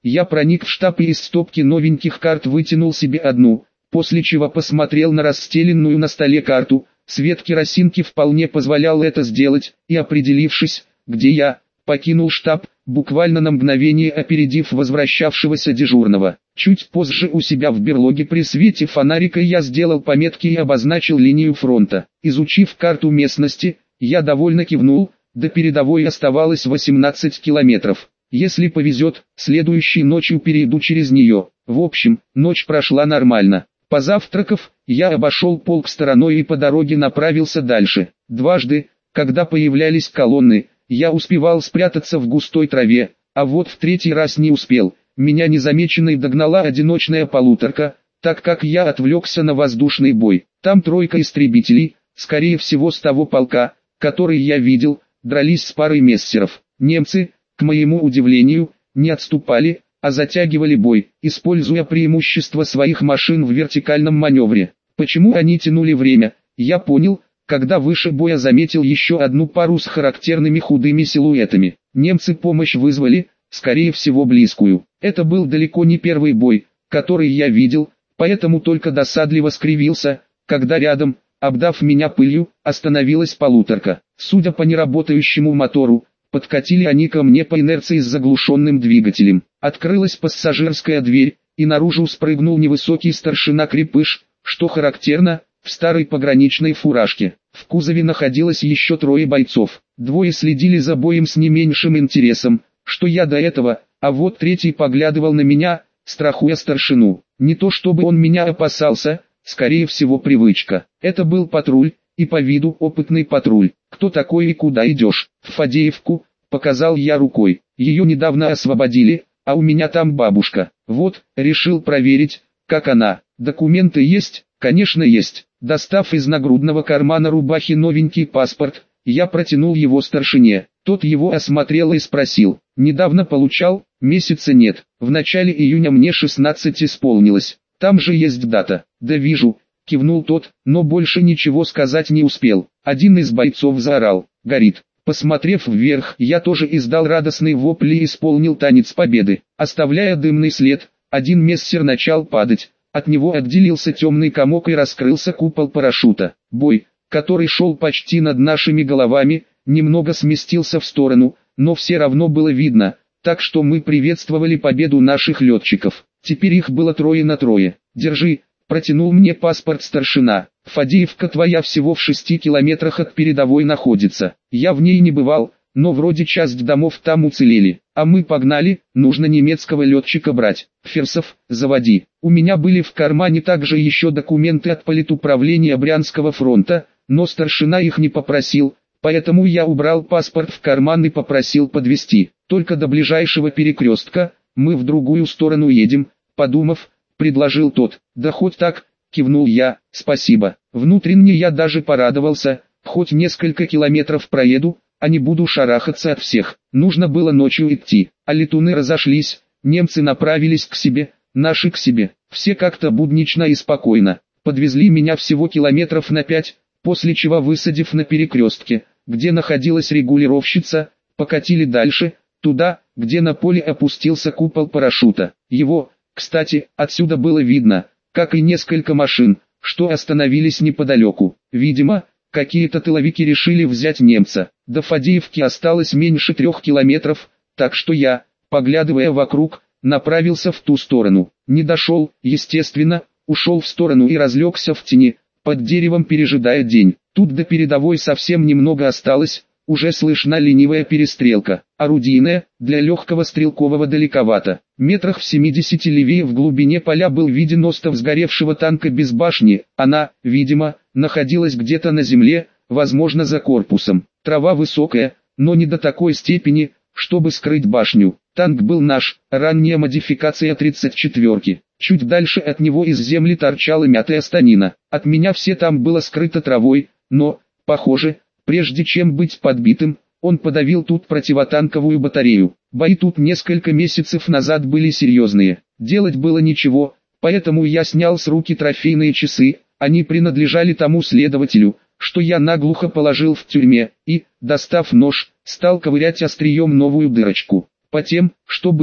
Speaker 1: Я проник в штаб и из стопки новеньких карт вытянул себе одну, после чего посмотрел на расстеленную на столе карту. Свет керосинки вполне позволял это сделать, и определившись, где я, покинул штаб, буквально на мгновение опередив возвращавшегося дежурного. Чуть позже у себя в берлоге при свете фонарика я сделал пометки и обозначил линию фронта. Изучив карту местности, я довольно кивнул, до передовой оставалось восемнадцать километров. Если повезет, следующей ночью перейду через нее. В общем, ночь прошла нормально. Позавтракав, я обошел полк стороной и по дороге направился дальше. Дважды, когда появлялись колонны, я успевал спрятаться в густой траве, а вот в третий раз не успел. Меня незамеченной догнала одиночная полуторка, так как я отвлекся на воздушный бой. Там тройка истребителей, скорее всего с того полка, который я видел, дрались с парой мессеров. Немцы, к моему удивлению, не отступали, а затягивали бой, используя преимущество своих машин в вертикальном маневре. Почему они тянули время, я понял, когда выше боя заметил еще одну пару с характерными худыми силуэтами. Немцы помощь вызвали, скорее всего близкую. Это был далеко не первый бой, который я видел, поэтому только досадливо скривился, когда рядом, обдав меня пылью, остановилась полуторка. Судя по неработающему мотору, подкатили они ко мне по инерции с заглушенным двигателем. Открылась пассажирская дверь, и наружу спрыгнул невысокий старшина-крепыш, что характерно, в старой пограничной фуражке. В кузове находилось еще трое бойцов. Двое следили за боем с не меньшим интересом, что я до этого, а вот третий поглядывал на меня, страхуя старшину. Не то чтобы он меня опасался, скорее всего привычка. Это был патруль, и по виду опытный патруль. «Кто такой и куда идешь?» «В Фадеевку», — показал я рукой. «Ее недавно освободили, а у меня там бабушка. Вот, решил проверить, как она. Документы есть?» «Конечно есть». Достав из нагрудного кармана рубахи новенький паспорт, я протянул его старшине. Тот его осмотрел и спросил: «Недавно получал?» «Месяца нет. В начале июня мне шестнадцать исполнилось. Там же есть дата». «Да вижу», — кивнул тот, но больше ничего сказать не успел. Один из бойцов заорал: «Горит!». Посмотрев вверх, я тоже издал радостный вопль и исполнил танец победы. Оставляя дымный след, один мессер начал падать. От него отделился темный комок и раскрылся купол парашюта. Бой, который шел почти над нашими головами, немного сместился в сторону, но все равно было видно, так что мы приветствовали победу наших летчиков. Теперь их было трое на трое. «Держи», — протянул мне паспорт старшина. «Фадеевка твоя всего в шести километрах от передовой находится. Я в ней не бывал, но вроде часть домов там уцелели. А мы погнали, нужно немецкого летчика брать. Ферсов, заводи». У меня были в кармане также еще документы от политуправления Брянского фронта, но старшина их не попросил, поэтому я убрал паспорт в карман и попросил подвезти. «Только до ближайшего перекрестка, мы в другую сторону едем», — подумав, предложил тот. «Да хоть так», — кивнул я, «спасибо». Внутренне я даже порадовался, хоть несколько километров проеду, а не буду шарахаться от всех. Нужно было ночью идти, а летуны разошлись, немцы направились к себе, наши к себе. Все как-то буднично и спокойно. Подвезли меня всего километров на пять, после чего, высадив на перекрестке, где находилась регулировщица, покатили дальше, туда, где на поле опустился купол парашюта. Его, кстати, отсюда было видно, как и несколько машин, что остановились неподалеку. Видимо, какие-то тыловики решили взять немца. До Фадеевки осталось меньше трех километров, так что я, поглядывая вокруг, направился в ту сторону. Не дошел, естественно, ушел в сторону и разлегся в тени, под деревом пережидая день. Тут до передовой совсем немного осталось, уже слышна ленивая перестрелка. Орудийная, для легкого стрелкового далековато. Метрах в семидесяти левее в глубине поля был виден остов сгоревшего танка без башни. Она, видимо, находилась где-то на земле, возможно за корпусом. Трава высокая, но не до такой степени, чтобы скрыть башню. Танк был наш, ранняя модификация тридцать четвёрки. Чуть дальше от него из земли торчала мятая станина. От меня все там было скрыто травой, но, похоже, прежде чем быть подбитым, он подавил тут противотанковую батарею. Бои тут несколько месяцев назад были серьезные. Делать было ничего, поэтому я снял с руки трофейные часы, они принадлежали тому следователю, что я наглухо положил в тюрьме, и, достав нож, стал ковырять острием новую дырочку. По тем, что были,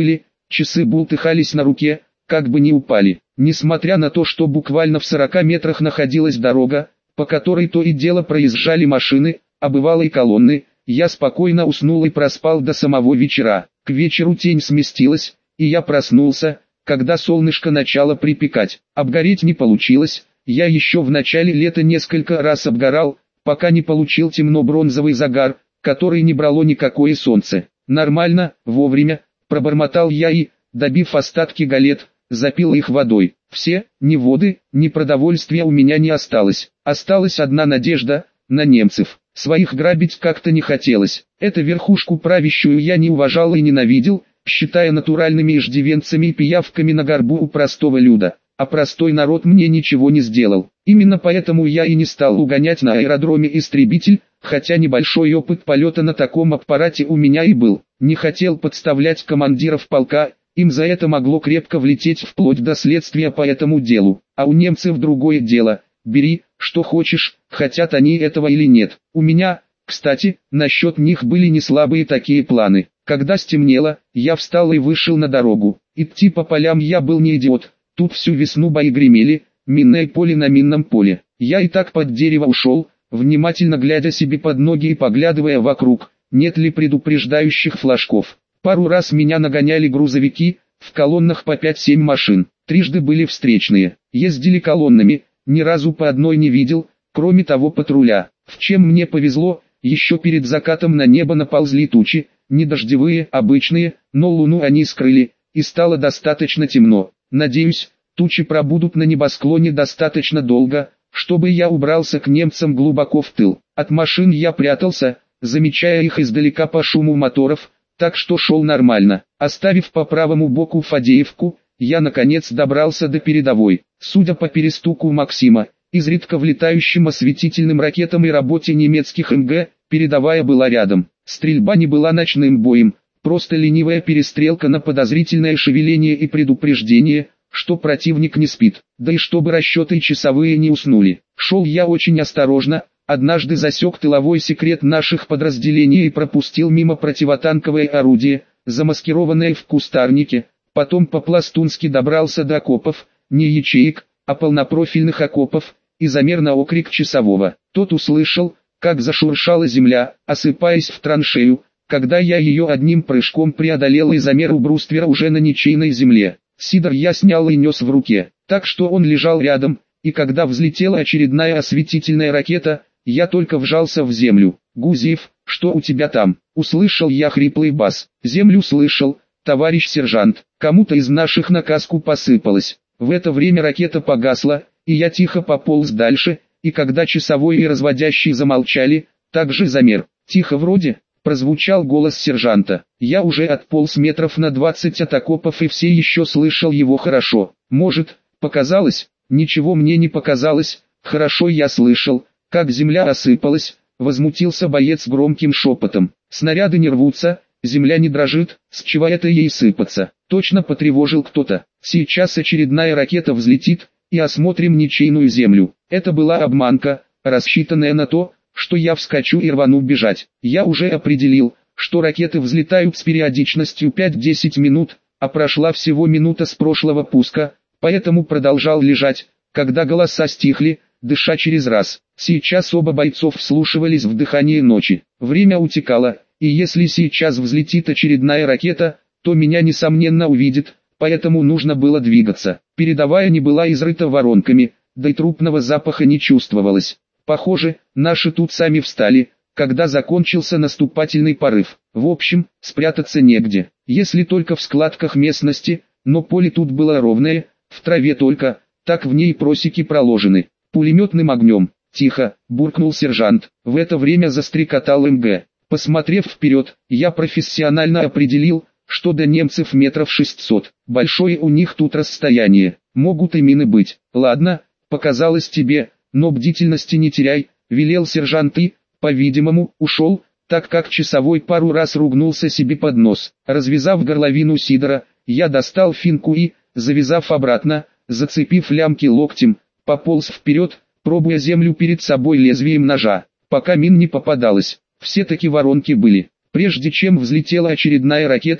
Speaker 1: Часы бултыхались на руке, как бы не упали. Несмотря на то, что буквально в сорока метрах находилась дорога, по которой то и дело проезжали машины, а бывало и колонны, я спокойно уснул и проспал до самого вечера. К вечеру тень сместилась, и я проснулся, когда солнышко начало припекать. Обгореть не получилось, я еще в начале лета несколько раз обгорал, пока не получил темно-бронзовый загар, который не брало никакое солнце. Нормально, вовремя, пробормотал я и, добив остатки галет, запил их водой. Все, ни воды, ни продовольствия у меня не осталось. Осталась одна надежда, на немцев. Своих грабить как-то не хотелось. Эту верхушку правящую я не уважал и ненавидел, считая натуральными иждивенцами и пиявками на горбу у простого люда. А простой народ мне ничего не сделал. Именно поэтому я и не стал угонять на аэродроме истребитель, хотя небольшой опыт полета на таком аппарате у меня и был. Не хотел подставлять командиров полка, им за это могло крепко влететь вплоть до следствия по этому делу. А у немцев другое дело. Бери, что хочешь, хотят они этого или нет. У меня, кстати, насчет них были не слабые такие планы. Когда стемнело, я встал и вышел на дорогу. Идти по полям я был не идиот. Тут всю весну бои гремели, минное поле на минном поле. Я и так под дерево ушел, внимательно глядя себе под ноги и поглядывая вокруг, нет ли предупреждающих флажков. Пару раз меня нагоняли грузовики, в колоннах по пять-семь машин. Трижды были встречные. Ездили колоннами, ни разу по одной не видел, кроме того патруля. В чем мне повезло, еще перед закатом на небо наползли тучи, не дождевые, обычные, но луну они скрыли, и стало достаточно темно. Надеюсь, тучи пробудут на небосклоне достаточно долго, чтобы я убрался к немцам глубоко в тыл. От машин я прятался, замечая их издалека по шуму моторов, так что шел нормально. Оставив по правому боку Фадеевку, я наконец добрался до передовой. Судя по перестуку Максима, изредка влетающим осветительным ракетам и работе немецких эм гэ, передовая была рядом. Стрельба не была ночным боем, просто ленивая перестрелка на подозрительное шевеление и предупреждение, что противник не спит, да и чтобы расчеты часовые не уснули. Шел я очень осторожно, однажды засек тыловой секрет наших подразделений и пропустил мимо противотанковое орудие, замаскированное в кустарнике, потом по-пластунски добрался до окопов, не ячеек, а полнопрофильных окопов, и замер на окрик часового. Тот услышал, как зашуршала земля, осыпаясь в траншею, когда я ее одним прыжком преодолел и замер у бруствера уже на ничейной земле. Сидор я снял и нес в руке, так что он лежал рядом, и когда взлетела очередная осветительная ракета, я только вжался в землю. «Гузеев, что у тебя там?» Услышал я хриплый бас. «Землю слышал, товарищ сержант, кому-то из наших на каску посыпалось». В это время ракета погасла, и я тихо пополз дальше, и когда часовой и разводящий замолчали, также замер. «Тихо вроде», прозвучал голос сержанта. Я уже отполз метров на двадцать от окопов и все еще слышал его хорошо. Может, показалось? Ничего мне не показалось, хорошо я слышал, как земля осыпалась, возмутился боец громким шепотом. Снаряды не рвутся, земля не дрожит, с чего это ей сыпаться? Точно потревожил кто-то. Сейчас очередная ракета взлетит, и осмотрим ничейную землю. Это была обманка, рассчитанная на то, что я вскочу и рвану бежать. Я уже определил, что ракеты взлетают с периодичностью пять-десять минут, а прошла всего минута с прошлого пуска, поэтому продолжал лежать, когда голоса стихли, дыша через раз. Сейчас оба бойцов вслушивались в дыхание ночи. Время утекало, и если сейчас взлетит очередная ракета, то меня несомненно увидит, поэтому нужно было двигаться. Передовая не была изрыта воронками, да и трупного запаха не чувствовалось. Похоже, наши тут сами встали, когда закончился наступательный порыв. В общем, спрятаться негде, если только в складках местности, но поле тут было ровное, в траве только, так в ней просеки проложены. Пулеметным огнем. Тихо, буркнул сержант. В это время застрекотал эм гэ. Посмотрев вперед, я профессионально определил, что до немцев метров шестьсот. Большое у них тут расстояние, могут и мины быть. Ладно, показалось тебе, но бдительности не теряй, велел сержант и, по-видимому, ушел, так как часовой пару раз ругнулся себе под нос. Развязав горловину Сидора, я достал финку и, завязав обратно, зацепив лямки локтем, пополз вперед, пробуя землю перед собой лезвием ножа, пока мин не попадалось. Все-таки воронки были. Прежде чем взлетела очередная ракета,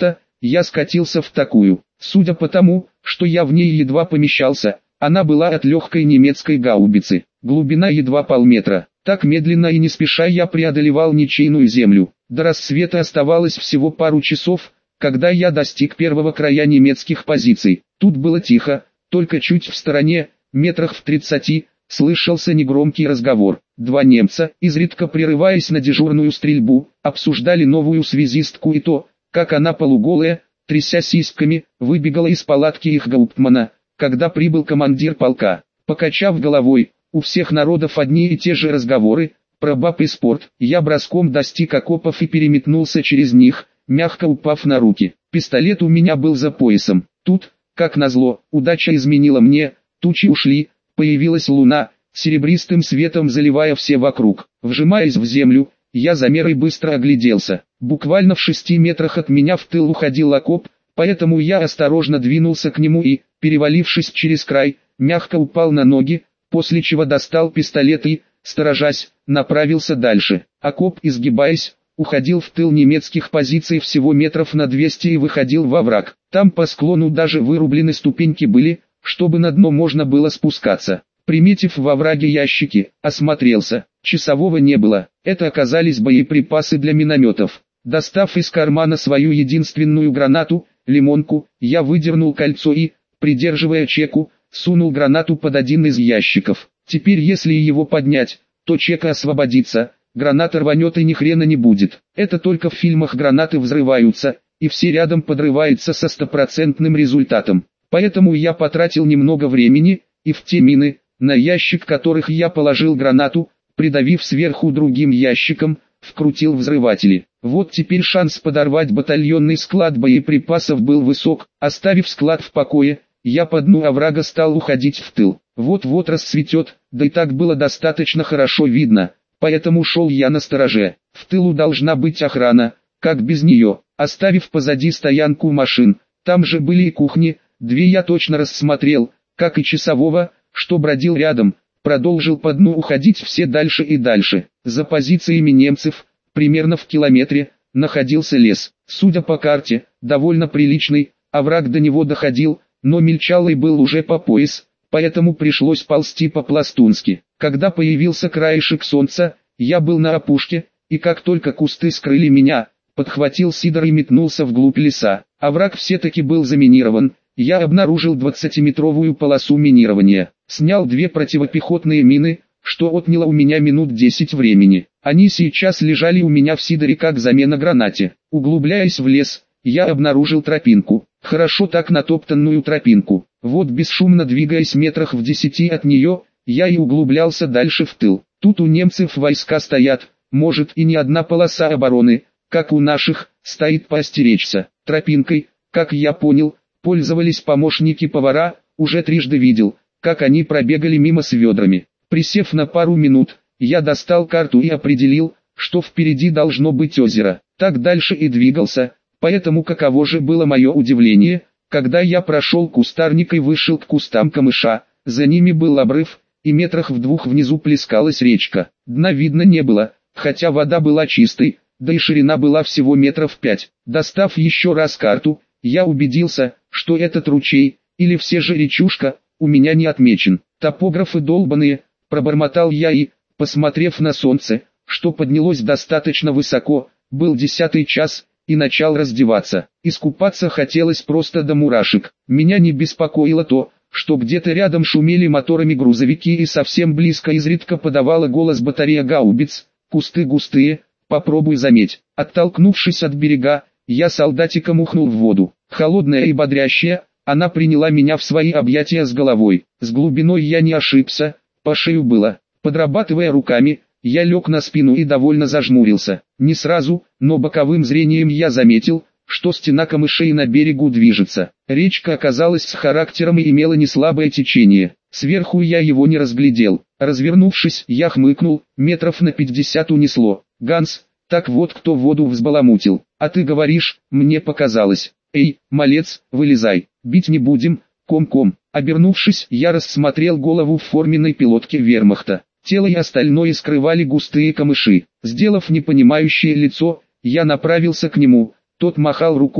Speaker 1: я скатился в такую. Судя по тому, что я в ней едва помещался, она была от легкой немецкой гаубицы. Глубина едва полметра. Так медленно и не спеша я преодолевал ничейную землю. До рассвета оставалось всего пару часов, когда я достиг первого края немецких позиций. Тут было тихо, только чуть в стороне, метрах в тридцати, слышался негромкий разговор. Два немца, изредка прерываясь на дежурную стрельбу, обсуждали новую связистку и то, как она полуголая, тряся сиськами, выбегала из палатки их гауптмана, когда прибыл командир полка. Покачав головой, у всех народов одни и те же разговоры, про баб и спорт. Я броском достиг окопов и переметнулся через них, мягко упав на руки. Пистолет у меня был за поясом. Тут, как назло, удача изменила мне, тучи ушли, появилась луна, серебристым светом заливая все вокруг. Вжимаясь в землю, я замер и быстро огляделся. Буквально в шести метрах от меня в тыл уходил окоп, поэтому я осторожно двинулся к нему и, перевалившись через край, мягко упал на ноги, после чего достал пистолет и, сторожась, направился дальше. Окоп, изгибаясь, уходил в тыл немецких позиций всего метров на двести и выходил во враг. Там по склону даже вырублены ступеньки были, чтобы на дно можно было спускаться. Приметив во враге ящики, осмотрелся. Часового не было. Это оказались боеприпасы для минометов. Достав из кармана свою единственную гранату, лимонку, я выдернул кольцо и, придерживая чеку, сунул гранату под один из ящиков. Теперь если его поднять, то чека освободится, граната рванет и ни хрена не будет. Это только в фильмах гранаты взрываются, и все рядом подрывается со стопроцентным результатом. Поэтому я потратил немного времени, и в те мины, на ящик которых я положил гранату, придавив сверху другим ящиком, вкрутил взрыватели. Вот теперь шанс подорвать батальонный склад боеприпасов был высок. Оставив склад в покое, я по дну оврага стал уходить в тыл. Вот-вот расцветет, да и так было достаточно хорошо видно, поэтому шел я настороже. В тылу должна быть охрана, как без нее. Оставив позади стоянку машин, там же были и кухни, две я точно рассмотрел, как и часового, что бродил рядом, продолжил по дну уходить все дальше и дальше. За позициями немцев, примерно в километре, находился лес. Судя по карте, довольно приличный, овраг до него доходил, но мельчалый был уже по пояс, поэтому пришлось ползти по-пластунски. Когда появился краешек солнца, я был на опушке, и как только кусты скрыли меня, подхватил Сидор и метнулся вглубь леса. Овраг все-таки был заминирован. Я обнаружил двадцатиметровую полосу минирования. Снял две противопехотные мины, что отняло у меня минут десять времени. Они сейчас лежали у меня в Сидоре как замена гранате. Углубляясь в лес, я обнаружил тропинку. Хорошо так натоптанную тропинку. Вот бесшумно двигаясь метрах в десяти от нее, я и углублялся дальше в тыл. Тут у немцев войска стоят, может и не одна полоса обороны, как у наших, стоит поостеречься. Тропинкой, как я понял, пользовались помощники повара, уже трижды видел, как они пробегали мимо с ведрами. Присев на пару минут, я достал карту и определил, что впереди должно быть озеро. Так дальше и двигался, поэтому каково же было мое удивление, когда я прошел кустарник и вышел к кустам камыша. За ними был обрыв, и метрах в двух внизу плескалась речка. Дна видно не было, хотя вода была чистой, да и ширина была всего метров пять. Достав еще раз карту, я убедился, что этот ручей, или все же речушка, у меня не отмечен. Топографы долбаные, пробормотал я и, посмотрев на солнце, что поднялось достаточно высоко, был десятый час, и начал раздеваться. Искупаться хотелось просто до мурашек. Меня не беспокоило то, что где-то рядом шумели моторами грузовики и совсем близко изредка подавала голос батарея гаубиц. Кусты густые, попробуй заметь. Оттолкнувшись от берега, я солдатиком ухнул в воду. Холодная и бодрящая, она приняла меня в свои объятия с головой. С глубиной я не ошибся, по шею было. Подрабатывая руками, я лег на спину и довольно зажмурился. Не сразу, но боковым зрением я заметил, что стена камышей на берегу движется. Речка оказалась с характером и имела неслабое течение. Сверху я его не разглядел. Развернувшись, я хмыкнул, метров на пятьдесят унесло. Ганс, так вот кто воду взбаламутил. А ты говоришь, мне показалось. Эй, малец, вылезай, бить не будем, ком-ком. Обернувшись, я рассмотрел голову в форменной пилотке вермахта. Тело и остальное скрывали густые камыши. Сделав непонимающее лицо, я направился к нему. Тот махал рукой,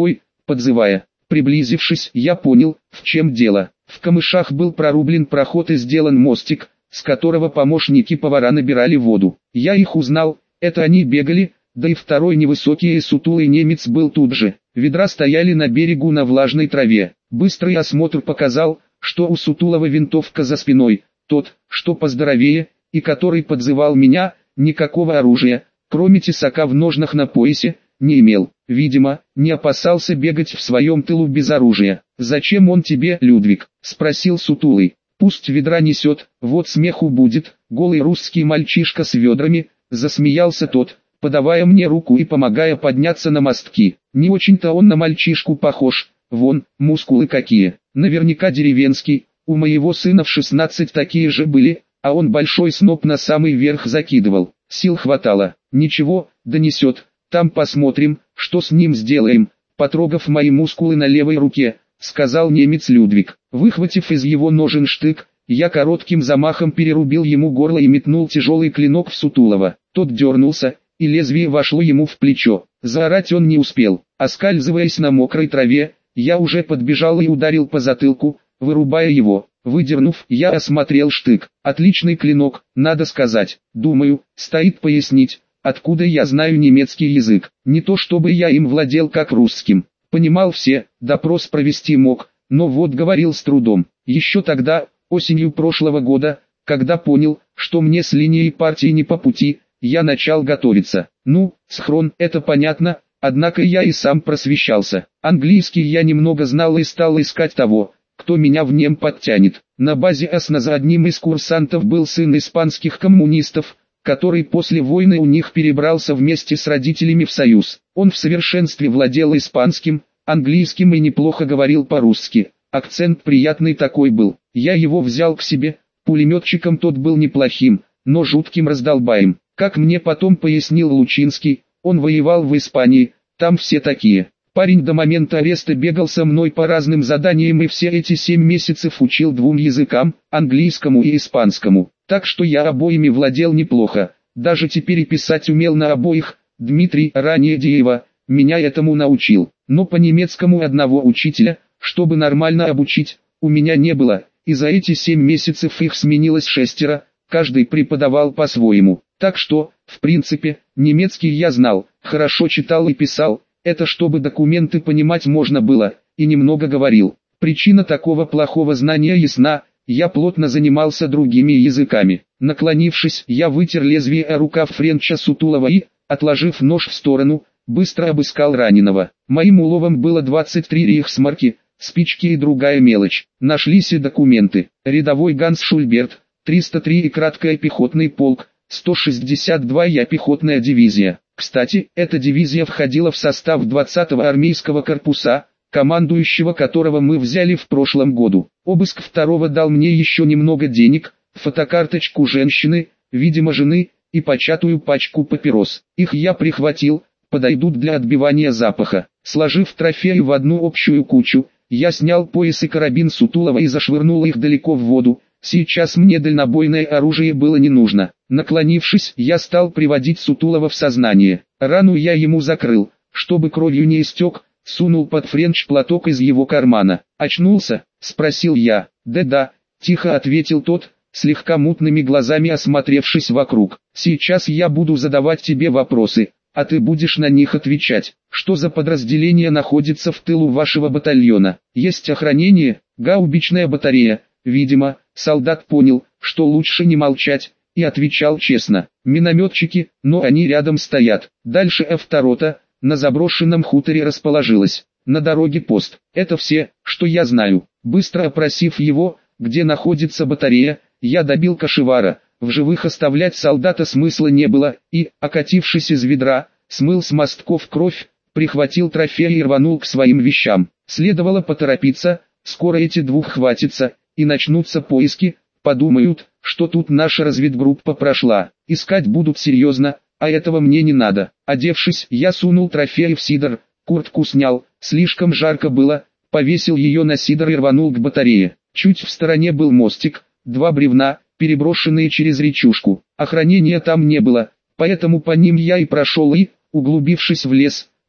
Speaker 1: подзывая. Приблизившись, я понял, в чем дело. В камышах был прорублен проход и сделан мостик, с которого помощники повара набирали воду. Я их узнал, это они бегали, да и второй невысокий и сутулый немец был тут же. Ведра стояли на берегу на влажной траве. Быстрый осмотр показал, что у сутулого винтовка за спиной, тот, что поздоровее, и который подзывал меня, никакого оружия, кроме тесака в ножнах на поясе, не имел. Видимо, не опасался бегать в своем тылу без оружия. «Зачем он тебе, Людвиг?» – спросил сутулый. «Пусть ведра несет, вот смеху будет». Голый русский мальчишка с ведрами, засмеялся тот, подавая мне руку и помогая подняться на мостки. Не очень-то он на мальчишку похож, вон, мускулы какие. Наверняка деревенский, у моего сына в шестнадцать такие же были, а он большой сноп на самый верх закидывал. Сил хватало. «Ничего, донесет, там посмотрим, что с ним сделаем», потрогав мои мускулы на левой руке, сказал немец Людвиг. Выхватив из его ножен штык, я коротким замахом перерубил ему горло и метнул тяжелый клинок в сутулого. Тот дернулся, и лезвие вошло ему в плечо. Заорать он не успел. Оскальзываясь на мокрой траве, я уже подбежал и ударил по затылку, вырубая его. Выдернув, я осмотрел штык. Отличный клинок, надо сказать. Думаю, стоит пояснить, откуда я знаю немецкий язык. Не то чтобы я им владел как русским. Понимал все, допрос провести мог, но вот говорил с трудом. Еще тогда, осенью прошлого года, когда понял, что мне с линией партии не по пути, я начал готовиться. Ну, схрон, это понятно, однако я и сам просвещался. Английский я немного знал и стал искать того, кто меня в нем подтянет. На базе ОСНАЗа одним из курсантов был сын испанских коммунистов, который после войны у них перебрался вместе с родителями в Союз. Он в совершенстве владел испанским, английским и неплохо говорил по-русски. Акцент приятный такой был. Я его взял к себе, пулеметчиком тот был неплохим, но жутким раздолбаем. Как мне потом пояснил Лучинский, он воевал в Испании, там все такие. Парень до момента ареста бегал со мной по разным заданиям и все эти семь месяцев учил двум языкам, английскому и испанскому. Так что я обоими владел неплохо, даже теперь и писать умел на обоих. Дмитрий Ранедеева меня этому научил, но по немецкому одного учителя, чтобы нормально обучить, у меня не было, и за эти семь месяцев их сменилось шестеро, каждый преподавал по-своему. Так что, в принципе, немецкий я знал, хорошо читал и писал, это чтобы документы понимать можно было, и немного говорил. Причина такого плохого знания ясна. Я плотно занимался другими языками. Наклонившись, я вытер лезвие о рукав Френча сутулого и, отложив нож в сторону, быстро обыскал раненого. Моим уловом было двадцать три рейхсмарки, спички и другая мелочь. Нашлись и документы. Рядовой Ганс Шульберт, триста три и краткая пехотный полк, сто шестьдесят два я пехотная дивизия. Кстати, эта дивизия входила в состав двадцатого армейского корпуса, командующего которого мы взяли в прошлом году. Обыск второго дал мне еще немного денег, фотокарточку женщины, видимо жены, и початую пачку папирос. Их я прихватил, подойдут для отбивания запаха. Сложив трофеи в одну общую кучу, я снял пояс и карабин сутулого и зашвырнул их далеко в воду. Сейчас мне дальнобойное оружие было не нужно. Наклонившись, я стал приводить сутулого в сознание. Рану я ему закрыл, чтобы кровью не истек, сунул под френч платок из его кармана. «Очнулся?» – спросил я. «Да-да», – тихо ответил тот, слегка мутными глазами осмотревшись вокруг. «Сейчас я буду задавать тебе вопросы, а ты будешь на них отвечать. Что за подразделение находится в тылу вашего батальона? Есть охранение?» «Гаубичная батарея». Видимо, солдат понял, что лучше не молчать, и отвечал честно. «Минометчики, но они рядом стоят. Дальше Эфторота, на заброшенном хуторе расположилась. На дороге пост. Это все, что я знаю». Быстро опросив его, где находится батарея, я добил кошевара. В живых оставлять солдата смысла не было, и, окатившись из ведра, смыл с мостков кровь, прихватил трофей и рванул к своим вещам. Следовало поторопиться, скоро эти двух хватится, и начнутся поиски, подумают, что тут наша разведгруппа прошла. Искать будут серьезно, а этого мне не надо. Одевшись, я сунул трофеи в сидор, куртку снял, слишком жарко было, повесил ее на сидор и рванул к батарее. Чуть в стороне был мостик, два бревна, переброшенные через речушку. Охранения там не было, поэтому по ним я и прошел и, углубившись в лес,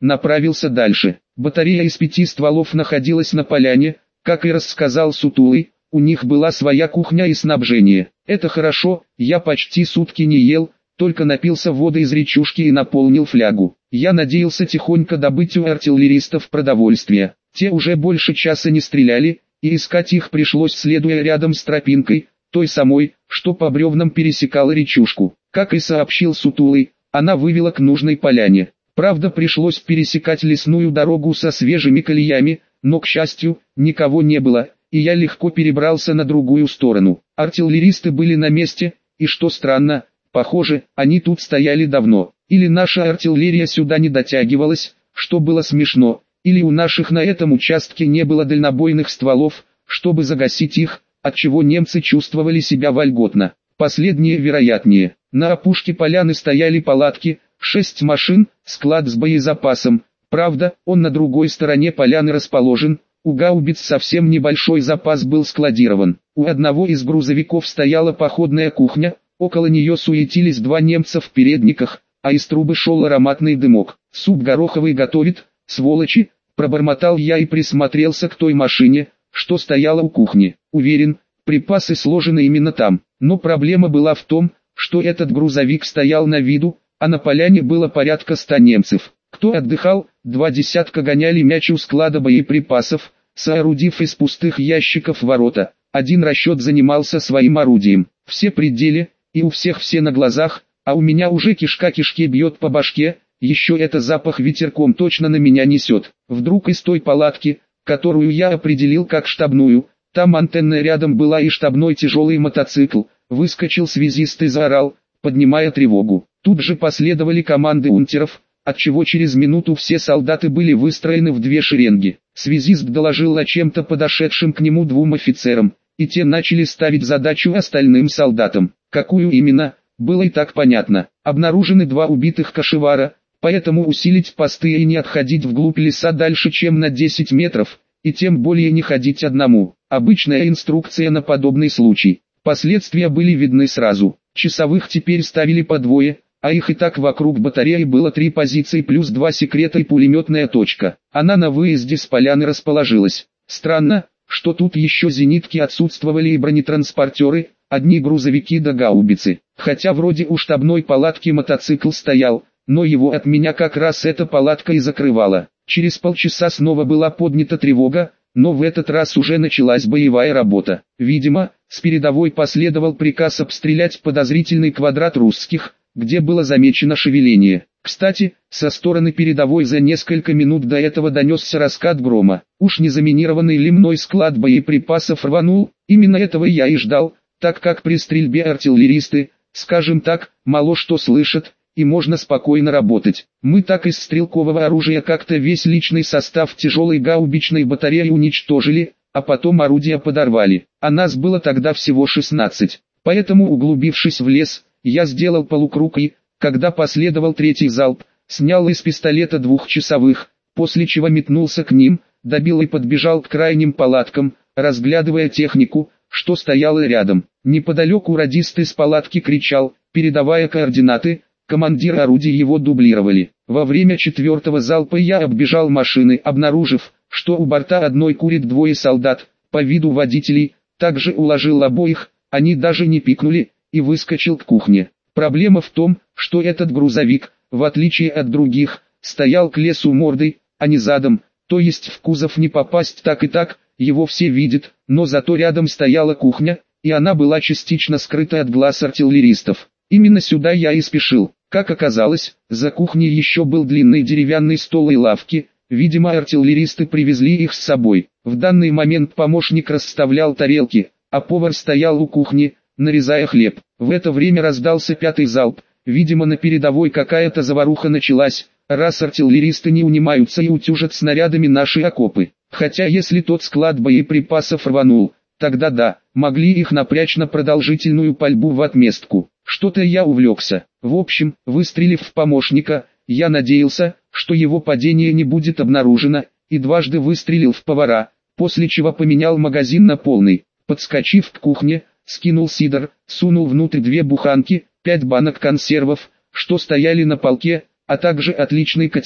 Speaker 1: направился дальше. Батарея из пяти стволов находилась на поляне, как и рассказал Сутулый, у них была своя кухня и снабжение. Это хорошо, я почти сутки не ел, только напился воды из речушки и наполнил флягу. Я надеялся тихонько добыть у артиллеристов продовольствие. Те уже больше часа не стреляли, и искать их пришлось, следуя рядом с тропинкой, той самой, что по бревнам пересекала речушку. Как и сообщил Сутулый, она вывела к нужной поляне. Правда, пришлось пересекать лесную дорогу со свежими колеями, но, к счастью, никого не было, и я легко перебрался на другую сторону. Артиллеристы были на месте, и что странно, похоже, они тут стояли давно. Или наша артиллерия сюда не дотягивалась, что было смешно, или у наших на этом участке не было дальнобойных стволов, чтобы загасить их, отчего немцы чувствовали себя вольготно. Последнее вероятнее. На опушке поляны стояли палатки, шесть машин, склад с боезапасом. Правда, он на другой стороне поляны расположен, у гаубиц совсем небольшой запас был складирован. У одного из грузовиков стояла походная кухня, около нее суетились два немца в передниках, а из трубы шел ароматный дымок. «Суп гороховый готовит, сволочи», — пробормотал я и присмотрелся к той машине, что стояла у кухни. Уверен, припасы сложены именно там. Но проблема была в том, что этот грузовик стоял на виду, а на поляне было порядка ста немцев. Кто отдыхал, два десятка гоняли мяч у склада боеприпасов, соорудив из пустых ящиков ворота. Один расчет занимался своим орудием. Все при деле, и у всех все на глазах, а у меня уже кишка кишке бьет по башке, еще это запах ветерком точно на меня несет. Вдруг из той палатки, которую я определил как штабную, там антенна рядом была и штабной тяжелый мотоцикл, выскочил связист и заорал, поднимая тревогу. Тут же последовали команды унтеров, отчего через минуту все солдаты были выстроены в две шеренги. Связист доложил о чем-то подошедшим к нему двум офицерам, и те начали ставить задачу остальным солдатам. Какую именно, было и так понятно. Обнаружены два убитых кошевара, поэтому усилить посты и не отходить вглубь леса дальше, чем на десять метров, и тем более не ходить одному. Обычная инструкция на подобный случай. Последствия были видны сразу. Часовых теперь ставили по двое, а их и так вокруг батареи было три позиции плюс два секрета и пулеметная точка. Она на выезде с поляны расположилась. Странно, что тут еще зенитки отсутствовали и бронетранспортеры, одни грузовики до гаубицы. Хотя вроде у штабной палатки мотоцикл стоял, но его от меня как раз эта палатка и закрывала. Через полчаса снова была поднята тревога, но в этот раз уже началась боевая работа. Видимо, с передовой последовал приказ обстрелять подозрительный квадрат русских, где было замечено шевеление. Кстати, со стороны передовой за несколько минут до этого донесся раскат грома. Уж не заминированный ли мной склад боеприпасов рванул, именно этого я и ждал, так как при стрельбе артиллеристы, скажем так, мало что слышат, и можно спокойно работать. Мы так из стрелкового оружия как-то весь личный состав тяжелой гаубичной батареи уничтожили, а потом орудия подорвали. А нас было тогда всего шестнадцать. Поэтому, углубившись в лес, я сделал полукруг и, когда последовал третий залп, снял из пистолета двухчасовых, после чего метнулся к ним, добил и подбежал к крайним палаткам, разглядывая технику, что стояла рядом. Неподалеку радист из палатки кричал, передавая координаты. Командир орудий его дублировали. Во время четвертого залпа я оббежал машины, обнаружив, что у борта одной курит двое солдат, по виду водителей, также уложил обоих, они даже не пикнули, и выскочил к кухне. Проблема в том, что этот грузовик, в отличие от других, стоял к лесу мордой, а не задом, то есть в кузов не попасть так и так, его все видят, но зато рядом стояла кухня, и она была частично скрыта от глаз артиллеристов. Именно сюда я и спешил. Как оказалось, за кухней еще был длинный деревянный стол и лавки, видимо артиллеристы привезли их с собой. В данный момент помощник расставлял тарелки, а повар стоял у кухни, нарезая хлеб. В это время раздался пятый залп, видимо на передовой какая-то заваруха началась, раз артиллеристы не унимаются и утюжат снарядами наши окопы. Хотя если тот склад боеприпасов рванул, тогда да, могли их напрячь на продолжительную пальбу в отместку. Что-то я увлекся. В общем, выстрелив в помощника, я надеялся, что его падение не будет обнаружено, и дважды выстрелил в повара, после чего поменял магазин на полный. Подскочив к кухне, скинул сидр, сунул внутрь две буханки, пять банок консервов, что стояли на полке, а также отличный котелок,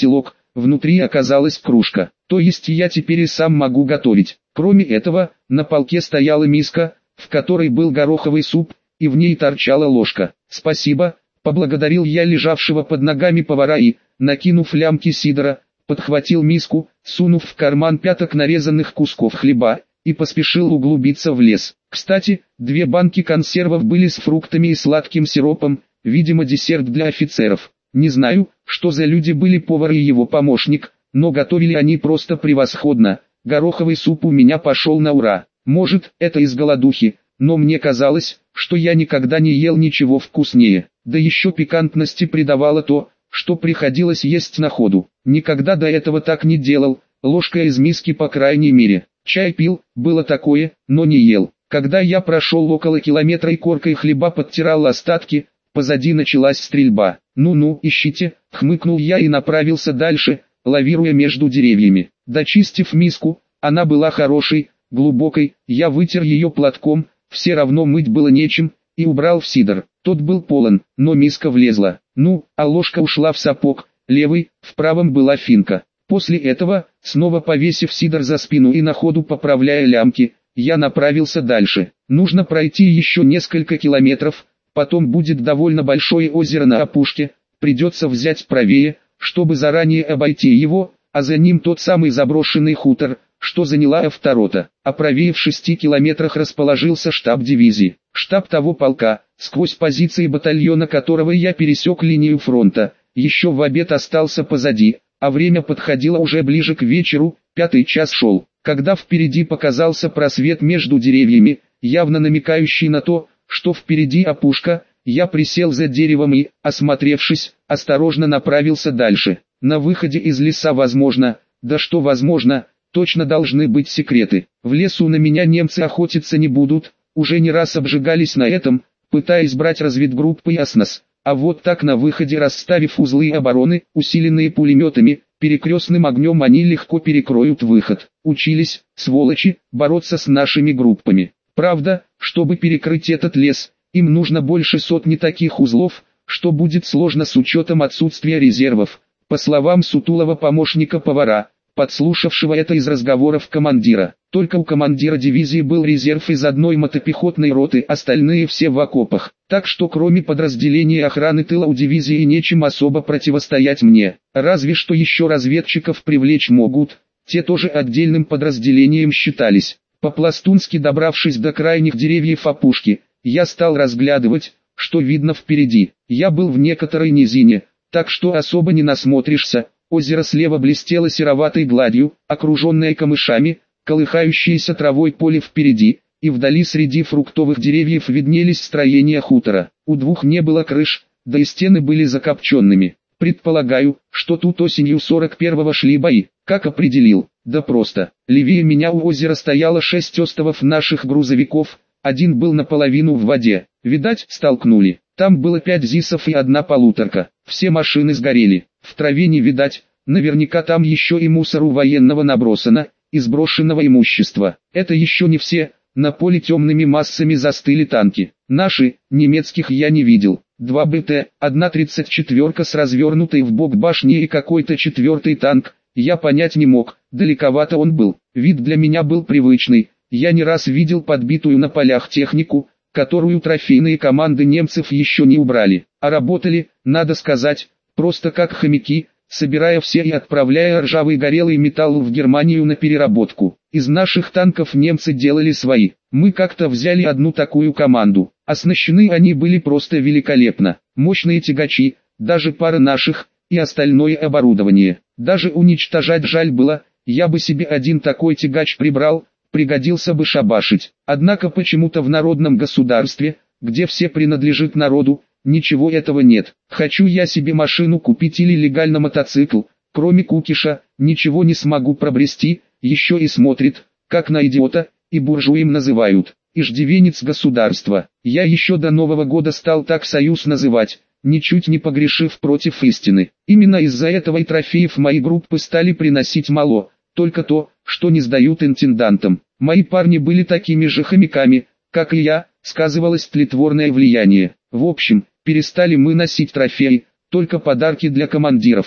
Speaker 1: внутри оказалась кружка. То есть я теперь и сам могу готовить. Кроме этого, на полке стояла миска, в которой был гороховый суп, и в ней торчала ложка. «Спасибо», — поблагодарил я лежавшего под ногами повара и, накинув лямки сидора, подхватил миску, сунув в карман пяток нарезанных кусков хлеба, и поспешил углубиться в лес. Кстати, две банки консервов были с фруктами и сладким сиропом, видимо десерт для офицеров. Не знаю, что за люди были повар и его помощник, но готовили они просто превосходно. Гороховый суп у меня пошел на ура. Может, это из голодухи, но мне казалось, что я никогда не ел ничего вкуснее. Да еще пикантности придавало то, что приходилось есть на ходу. Никогда до этого так не делал, ложка из миски по крайней мере. Чай пил, было такое, но не ел. Когда я прошел около километра и коркой хлеба подтирал остатки, позади началась стрельба. «Ну-ну, ищите», — хмыкнул я и направился дальше, лавируя между деревьями. Дочистив миску, она была хорошей, глубокой, я вытер ее платком, все равно мыть было нечем, и убрал в сидор. Тот был полон, но миска влезла. Ну, а ложка ушла в сапог, левый, в правом была финка. После этого, снова повесив сидор за спину и на ходу поправляя лямки, я направился дальше. Нужно пройти еще несколько километров, потом будет довольно большое озеро на опушке, придется взять правее, чтобы заранее обойти его, а за ним тот самый заброшенный хутор, что заняла авторота. А правее в шести километрах расположился штаб дивизии. Штаб того полка, сквозь позиции батальона которого я пересек линию фронта, еще в обед остался позади, а время подходило уже ближе к вечеру, пятый час шел. Когда впереди показался просвет между деревьями, явно намекающий на то, что впереди опушка, я присел за деревом и, осмотревшись, осторожно направился дальше. На выходе из леса возможно, да что возможно, точно должны быть секреты. В лесу на меня немцы охотиться не будут, уже не раз обжигались на этом, пытаясь брать разведгруппы и ОСНОС. А вот так на выходе, расставив узлы обороны, усиленные пулеметами, перекрестным огнем они легко перекроют выход. Учились, сволочи, бороться с нашими группами. Правда, чтобы перекрыть этот лес, им нужно больше сотни таких узлов, что будет сложно с учетом отсутствия резервов. По словам сутулого помощника повара, подслушавшего это из разговоров командира, только у командира дивизии был резерв из одной мотопехотной роты, остальные все в окопах. Так что кроме подразделения охраны тыла у дивизии нечем особо противостоять мне. Разве что еще разведчиков привлечь могут, те тоже отдельным подразделением считались. По-пластунски добравшись до крайних деревьев опушки, я стал разглядывать, что видно впереди. Я был в некоторой низине, так что особо не насмотришься. Озеро слева блестело сероватой гладью, окруженное камышами, колыхающееся травой поле впереди, и вдали среди фруктовых деревьев виднелись строения хутора. У двух не было крыш, да и стены были закопченными. Предполагаю, что тут осенью сорок первого шли бои. Как определил? Да просто. Левее меня у озера стояло шесть остовов наших грузовиков, один был наполовину в воде. Видать, столкнули. Там было пять ЗИСов и одна полуторка. Все машины сгорели. В траве не видать, наверняка там еще и мусору военного набросано, и сброшенного имущества. Это еще не все, на поле темными массами застыли танки. Наши, немецких я не видел. Два БТ, одна тридцать четвёрка с развернутой в бок башней и какой-то четвертый танк, я понять не мог, далековато он был. Вид для меня был привычный, я не раз видел подбитую на полях технику, которую трофейные команды немцев еще не убрали, а работали, надо сказать, просто как хомяки, собирая все и отправляя ржавый горелый металл в Германию на переработку. Из наших танков немцы делали свои. Мы как-то взяли одну такую команду. Оснащены они были просто великолепно. Мощные тягачи, даже пара наших, и остальное оборудование. Даже уничтожать жаль было, я бы себе один такой тягач прибрал, пригодился бы шабашить. Однако почему-то в народном государстве, где все принадлежит народу, ничего этого нет. Хочу я себе машину купить или легально мотоцикл, кроме кукиша, ничего не смогу пробрести, еще и смотрит, как на идиота, и буржуем называют. Иждивенец государства. Я еще до Нового года стал так союз называть, ничуть не погрешив против истины. Именно из-за этого и трофеев мои группы стали приносить мало, только то, что не сдают интендантам. Мои парни были такими же хомяками, как и я, сказывалось тлетворное влияние. В общем, перестали мы носить трофеи, только подарки для командиров.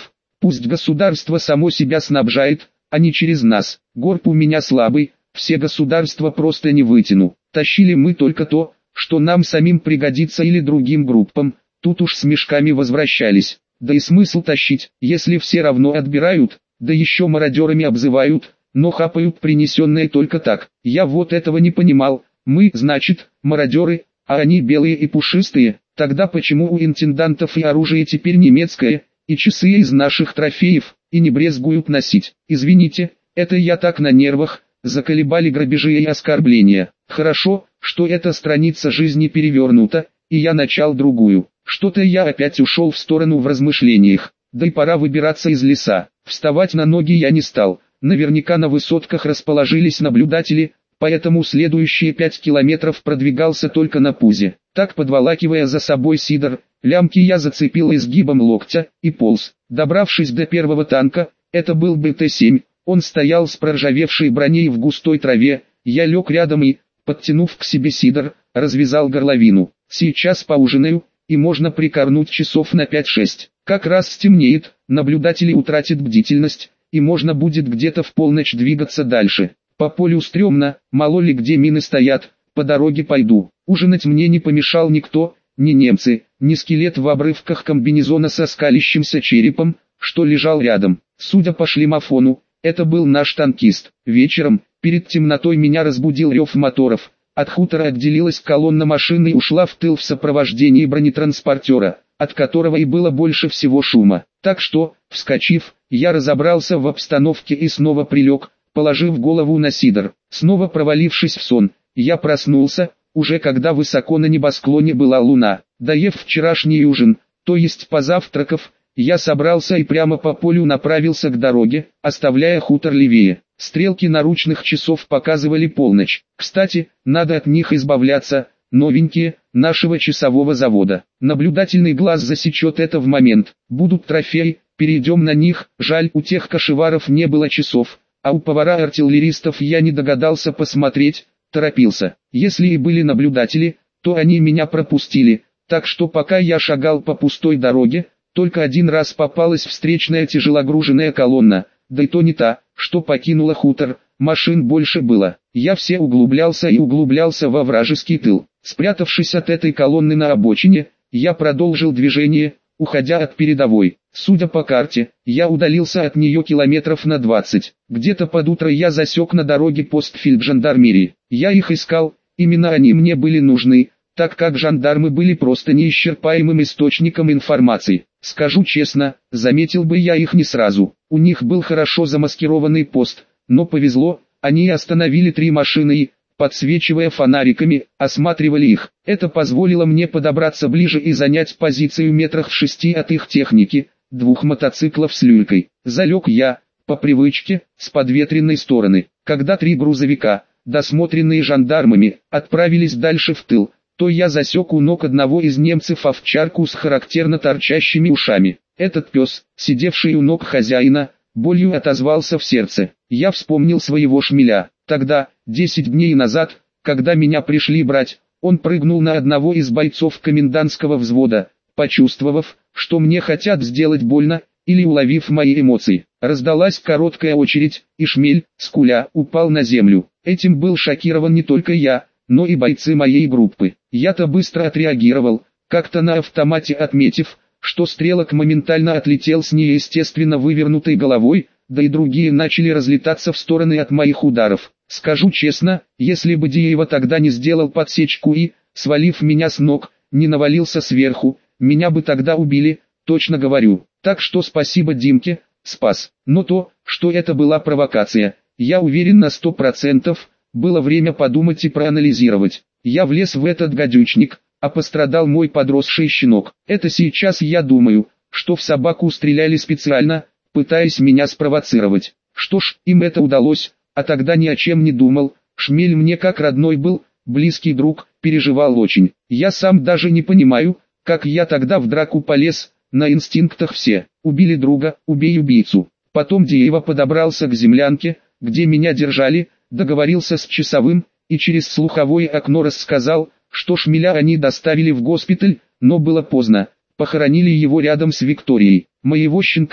Speaker 1: Пусть государство само себя снабжает, а не через нас. Горб у меня слабый, все государства просто не вытяну. Тащили мы только то, что нам самим пригодится или другим группам, тут уж с мешками возвращались. Да и смысл тащить, если все равно отбирают, да еще мародерами обзывают, но хапают принесенное только так. Я вот этого не понимал, мы, значит, мародеры, а они белые и пушистые, тогда почему у интендантов и оружие теперь немецкое, и часы из наших трофеев, и не брезгуют носить? Извините, это я так на нервах, заколебали грабежи и оскорбления. Хорошо, что эта страница жизни перевернута, и я начал другую. Что-то я опять ушел в сторону в размышлениях, да и пора выбираться из леса. Вставать на ноги я не стал, наверняка на высотках расположились наблюдатели, поэтому следующие пять километров продвигался только на пузе. Так, подволакивая за собой сидор, лямки я зацепил изгибом локтя и полз. Добравшись до первого танка, это был бэ тэ семь, он стоял с проржавевшей броней в густой траве, я лег рядом и, подтянув к себе сидор, развязал горловину. Сейчас поужинаю, и можно прикорнуть часов на пять-шесть. Как раз стемнеет, наблюдатели утратят бдительность, и можно будет где-то в полночь двигаться дальше. По полю стрёмно, мало ли где мины стоят, по дороге пойду. Ужинать мне не помешал никто, ни немцы, ни скелет в обрывках комбинезона со скалящимся черепом, что лежал рядом. Судя по шлемофону, это был наш танкист. Вечером, перед темнотой меня разбудил рев моторов. От хутора отделилась колонна машин и ушла в тыл в сопровождении бронетранспортера, от которого и было больше всего шума. Так что, вскочив, я разобрался в обстановке и снова прилег, положив голову на сидор. Снова провалившись в сон, я проснулся, уже когда высоко на небосклоне была луна. Доев вчерашний ужин, то есть позавтракав, я собрался и прямо по полю направился к дороге, оставляя хутор левее. Стрелки наручных часов показывали полночь. Кстати, надо от них избавляться, новенькие, нашего часового завода. Наблюдательный глаз засечет это в момент. Будут трофеи, перейдем на них. Жаль, у тех кошеваров не было часов, а у повара-артиллеристов я не догадался посмотреть, торопился. Если и были наблюдатели, то они меня пропустили, так что пока я шагал по пустой дороге, только один раз попалась встречная тяжелогруженная колонна, да и то не та, что покинула хутор. Машин больше было. Я все углублялся и углублялся во вражеский тыл. Спрятавшись от этой колонны на обочине, я продолжил движение, уходя от передовой. Судя по карте, я удалился от нее километров на двадцать. Где-то под утро я засек на дороге пост фельджандармерии. Я их искал, именно они мне были нужны, так как жандармы были просто неисчерпаемым источником информации. Скажу честно, заметил бы я их не сразу. У них был хорошо замаскированный пост, но повезло, они остановили три машины и, подсвечивая фонариками, осматривали их. Это позволило мне подобраться ближе и занять позицию метрах в шести от их техники, двух мотоциклов с люлькой. Залег я, по привычке, с подветренной стороны. Когда три грузовика, досмотренные жандармами, отправились дальше в тыл, то я засек у ног одного из немцев овчарку с характерно торчащими ушами. Этот пес, сидевший у ног хозяина, болью отозвался в сердце. Я вспомнил своего шмеля. Тогда, десять дней назад, когда меня пришли брать, он прыгнул на одного из бойцов комендантского взвода, почувствовав, что мне хотят сделать больно, или уловив мои эмоции. Раздалась короткая очередь, и шмель, скуля, упал на землю. Этим был шокирован не только я, но и бойцы моей группы. Я-то быстро отреагировал, как-то на автомате отметив, что стрелок моментально отлетел с неестественно вывернутой головой, да и другие начали разлетаться в стороны от моих ударов. Скажу честно, если бы Диева тогда не сделал подсечку и, свалив меня с ног, не навалился сверху, меня бы тогда убили, точно говорю. Так что спасибо Димке, спас. Но то, что это была провокация, я уверен на сто процентов, было время подумать и проанализировать. Я влез в этот гадючник, а пострадал мой подросший щенок. Это сейчас я думаю, что в собаку стреляли специально, пытаясь меня спровоцировать. Что ж, им это удалось, а тогда ни о чем не думал. Шмель мне как родной был, близкий друг, переживал очень. Я сам даже не понимаю, как я тогда в драку полез, на инстинктах все. Убили друга, убей убийцу. Потом Диева подобрался к землянке, где меня держали, договорился с часовым, и через слуховое окно рассказал, что шмеля они доставили в госпиталь, но было поздно, похоронили его рядом с Викторией. Моего щенка,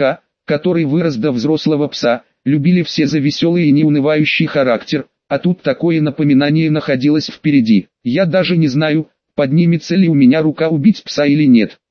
Speaker 1: который вырос до взрослого пса, любили все за веселый и неунывающий характер, а тут такое напоминание находилось впереди. Я даже не знаю, поднимется ли у меня рука убить пса или нет.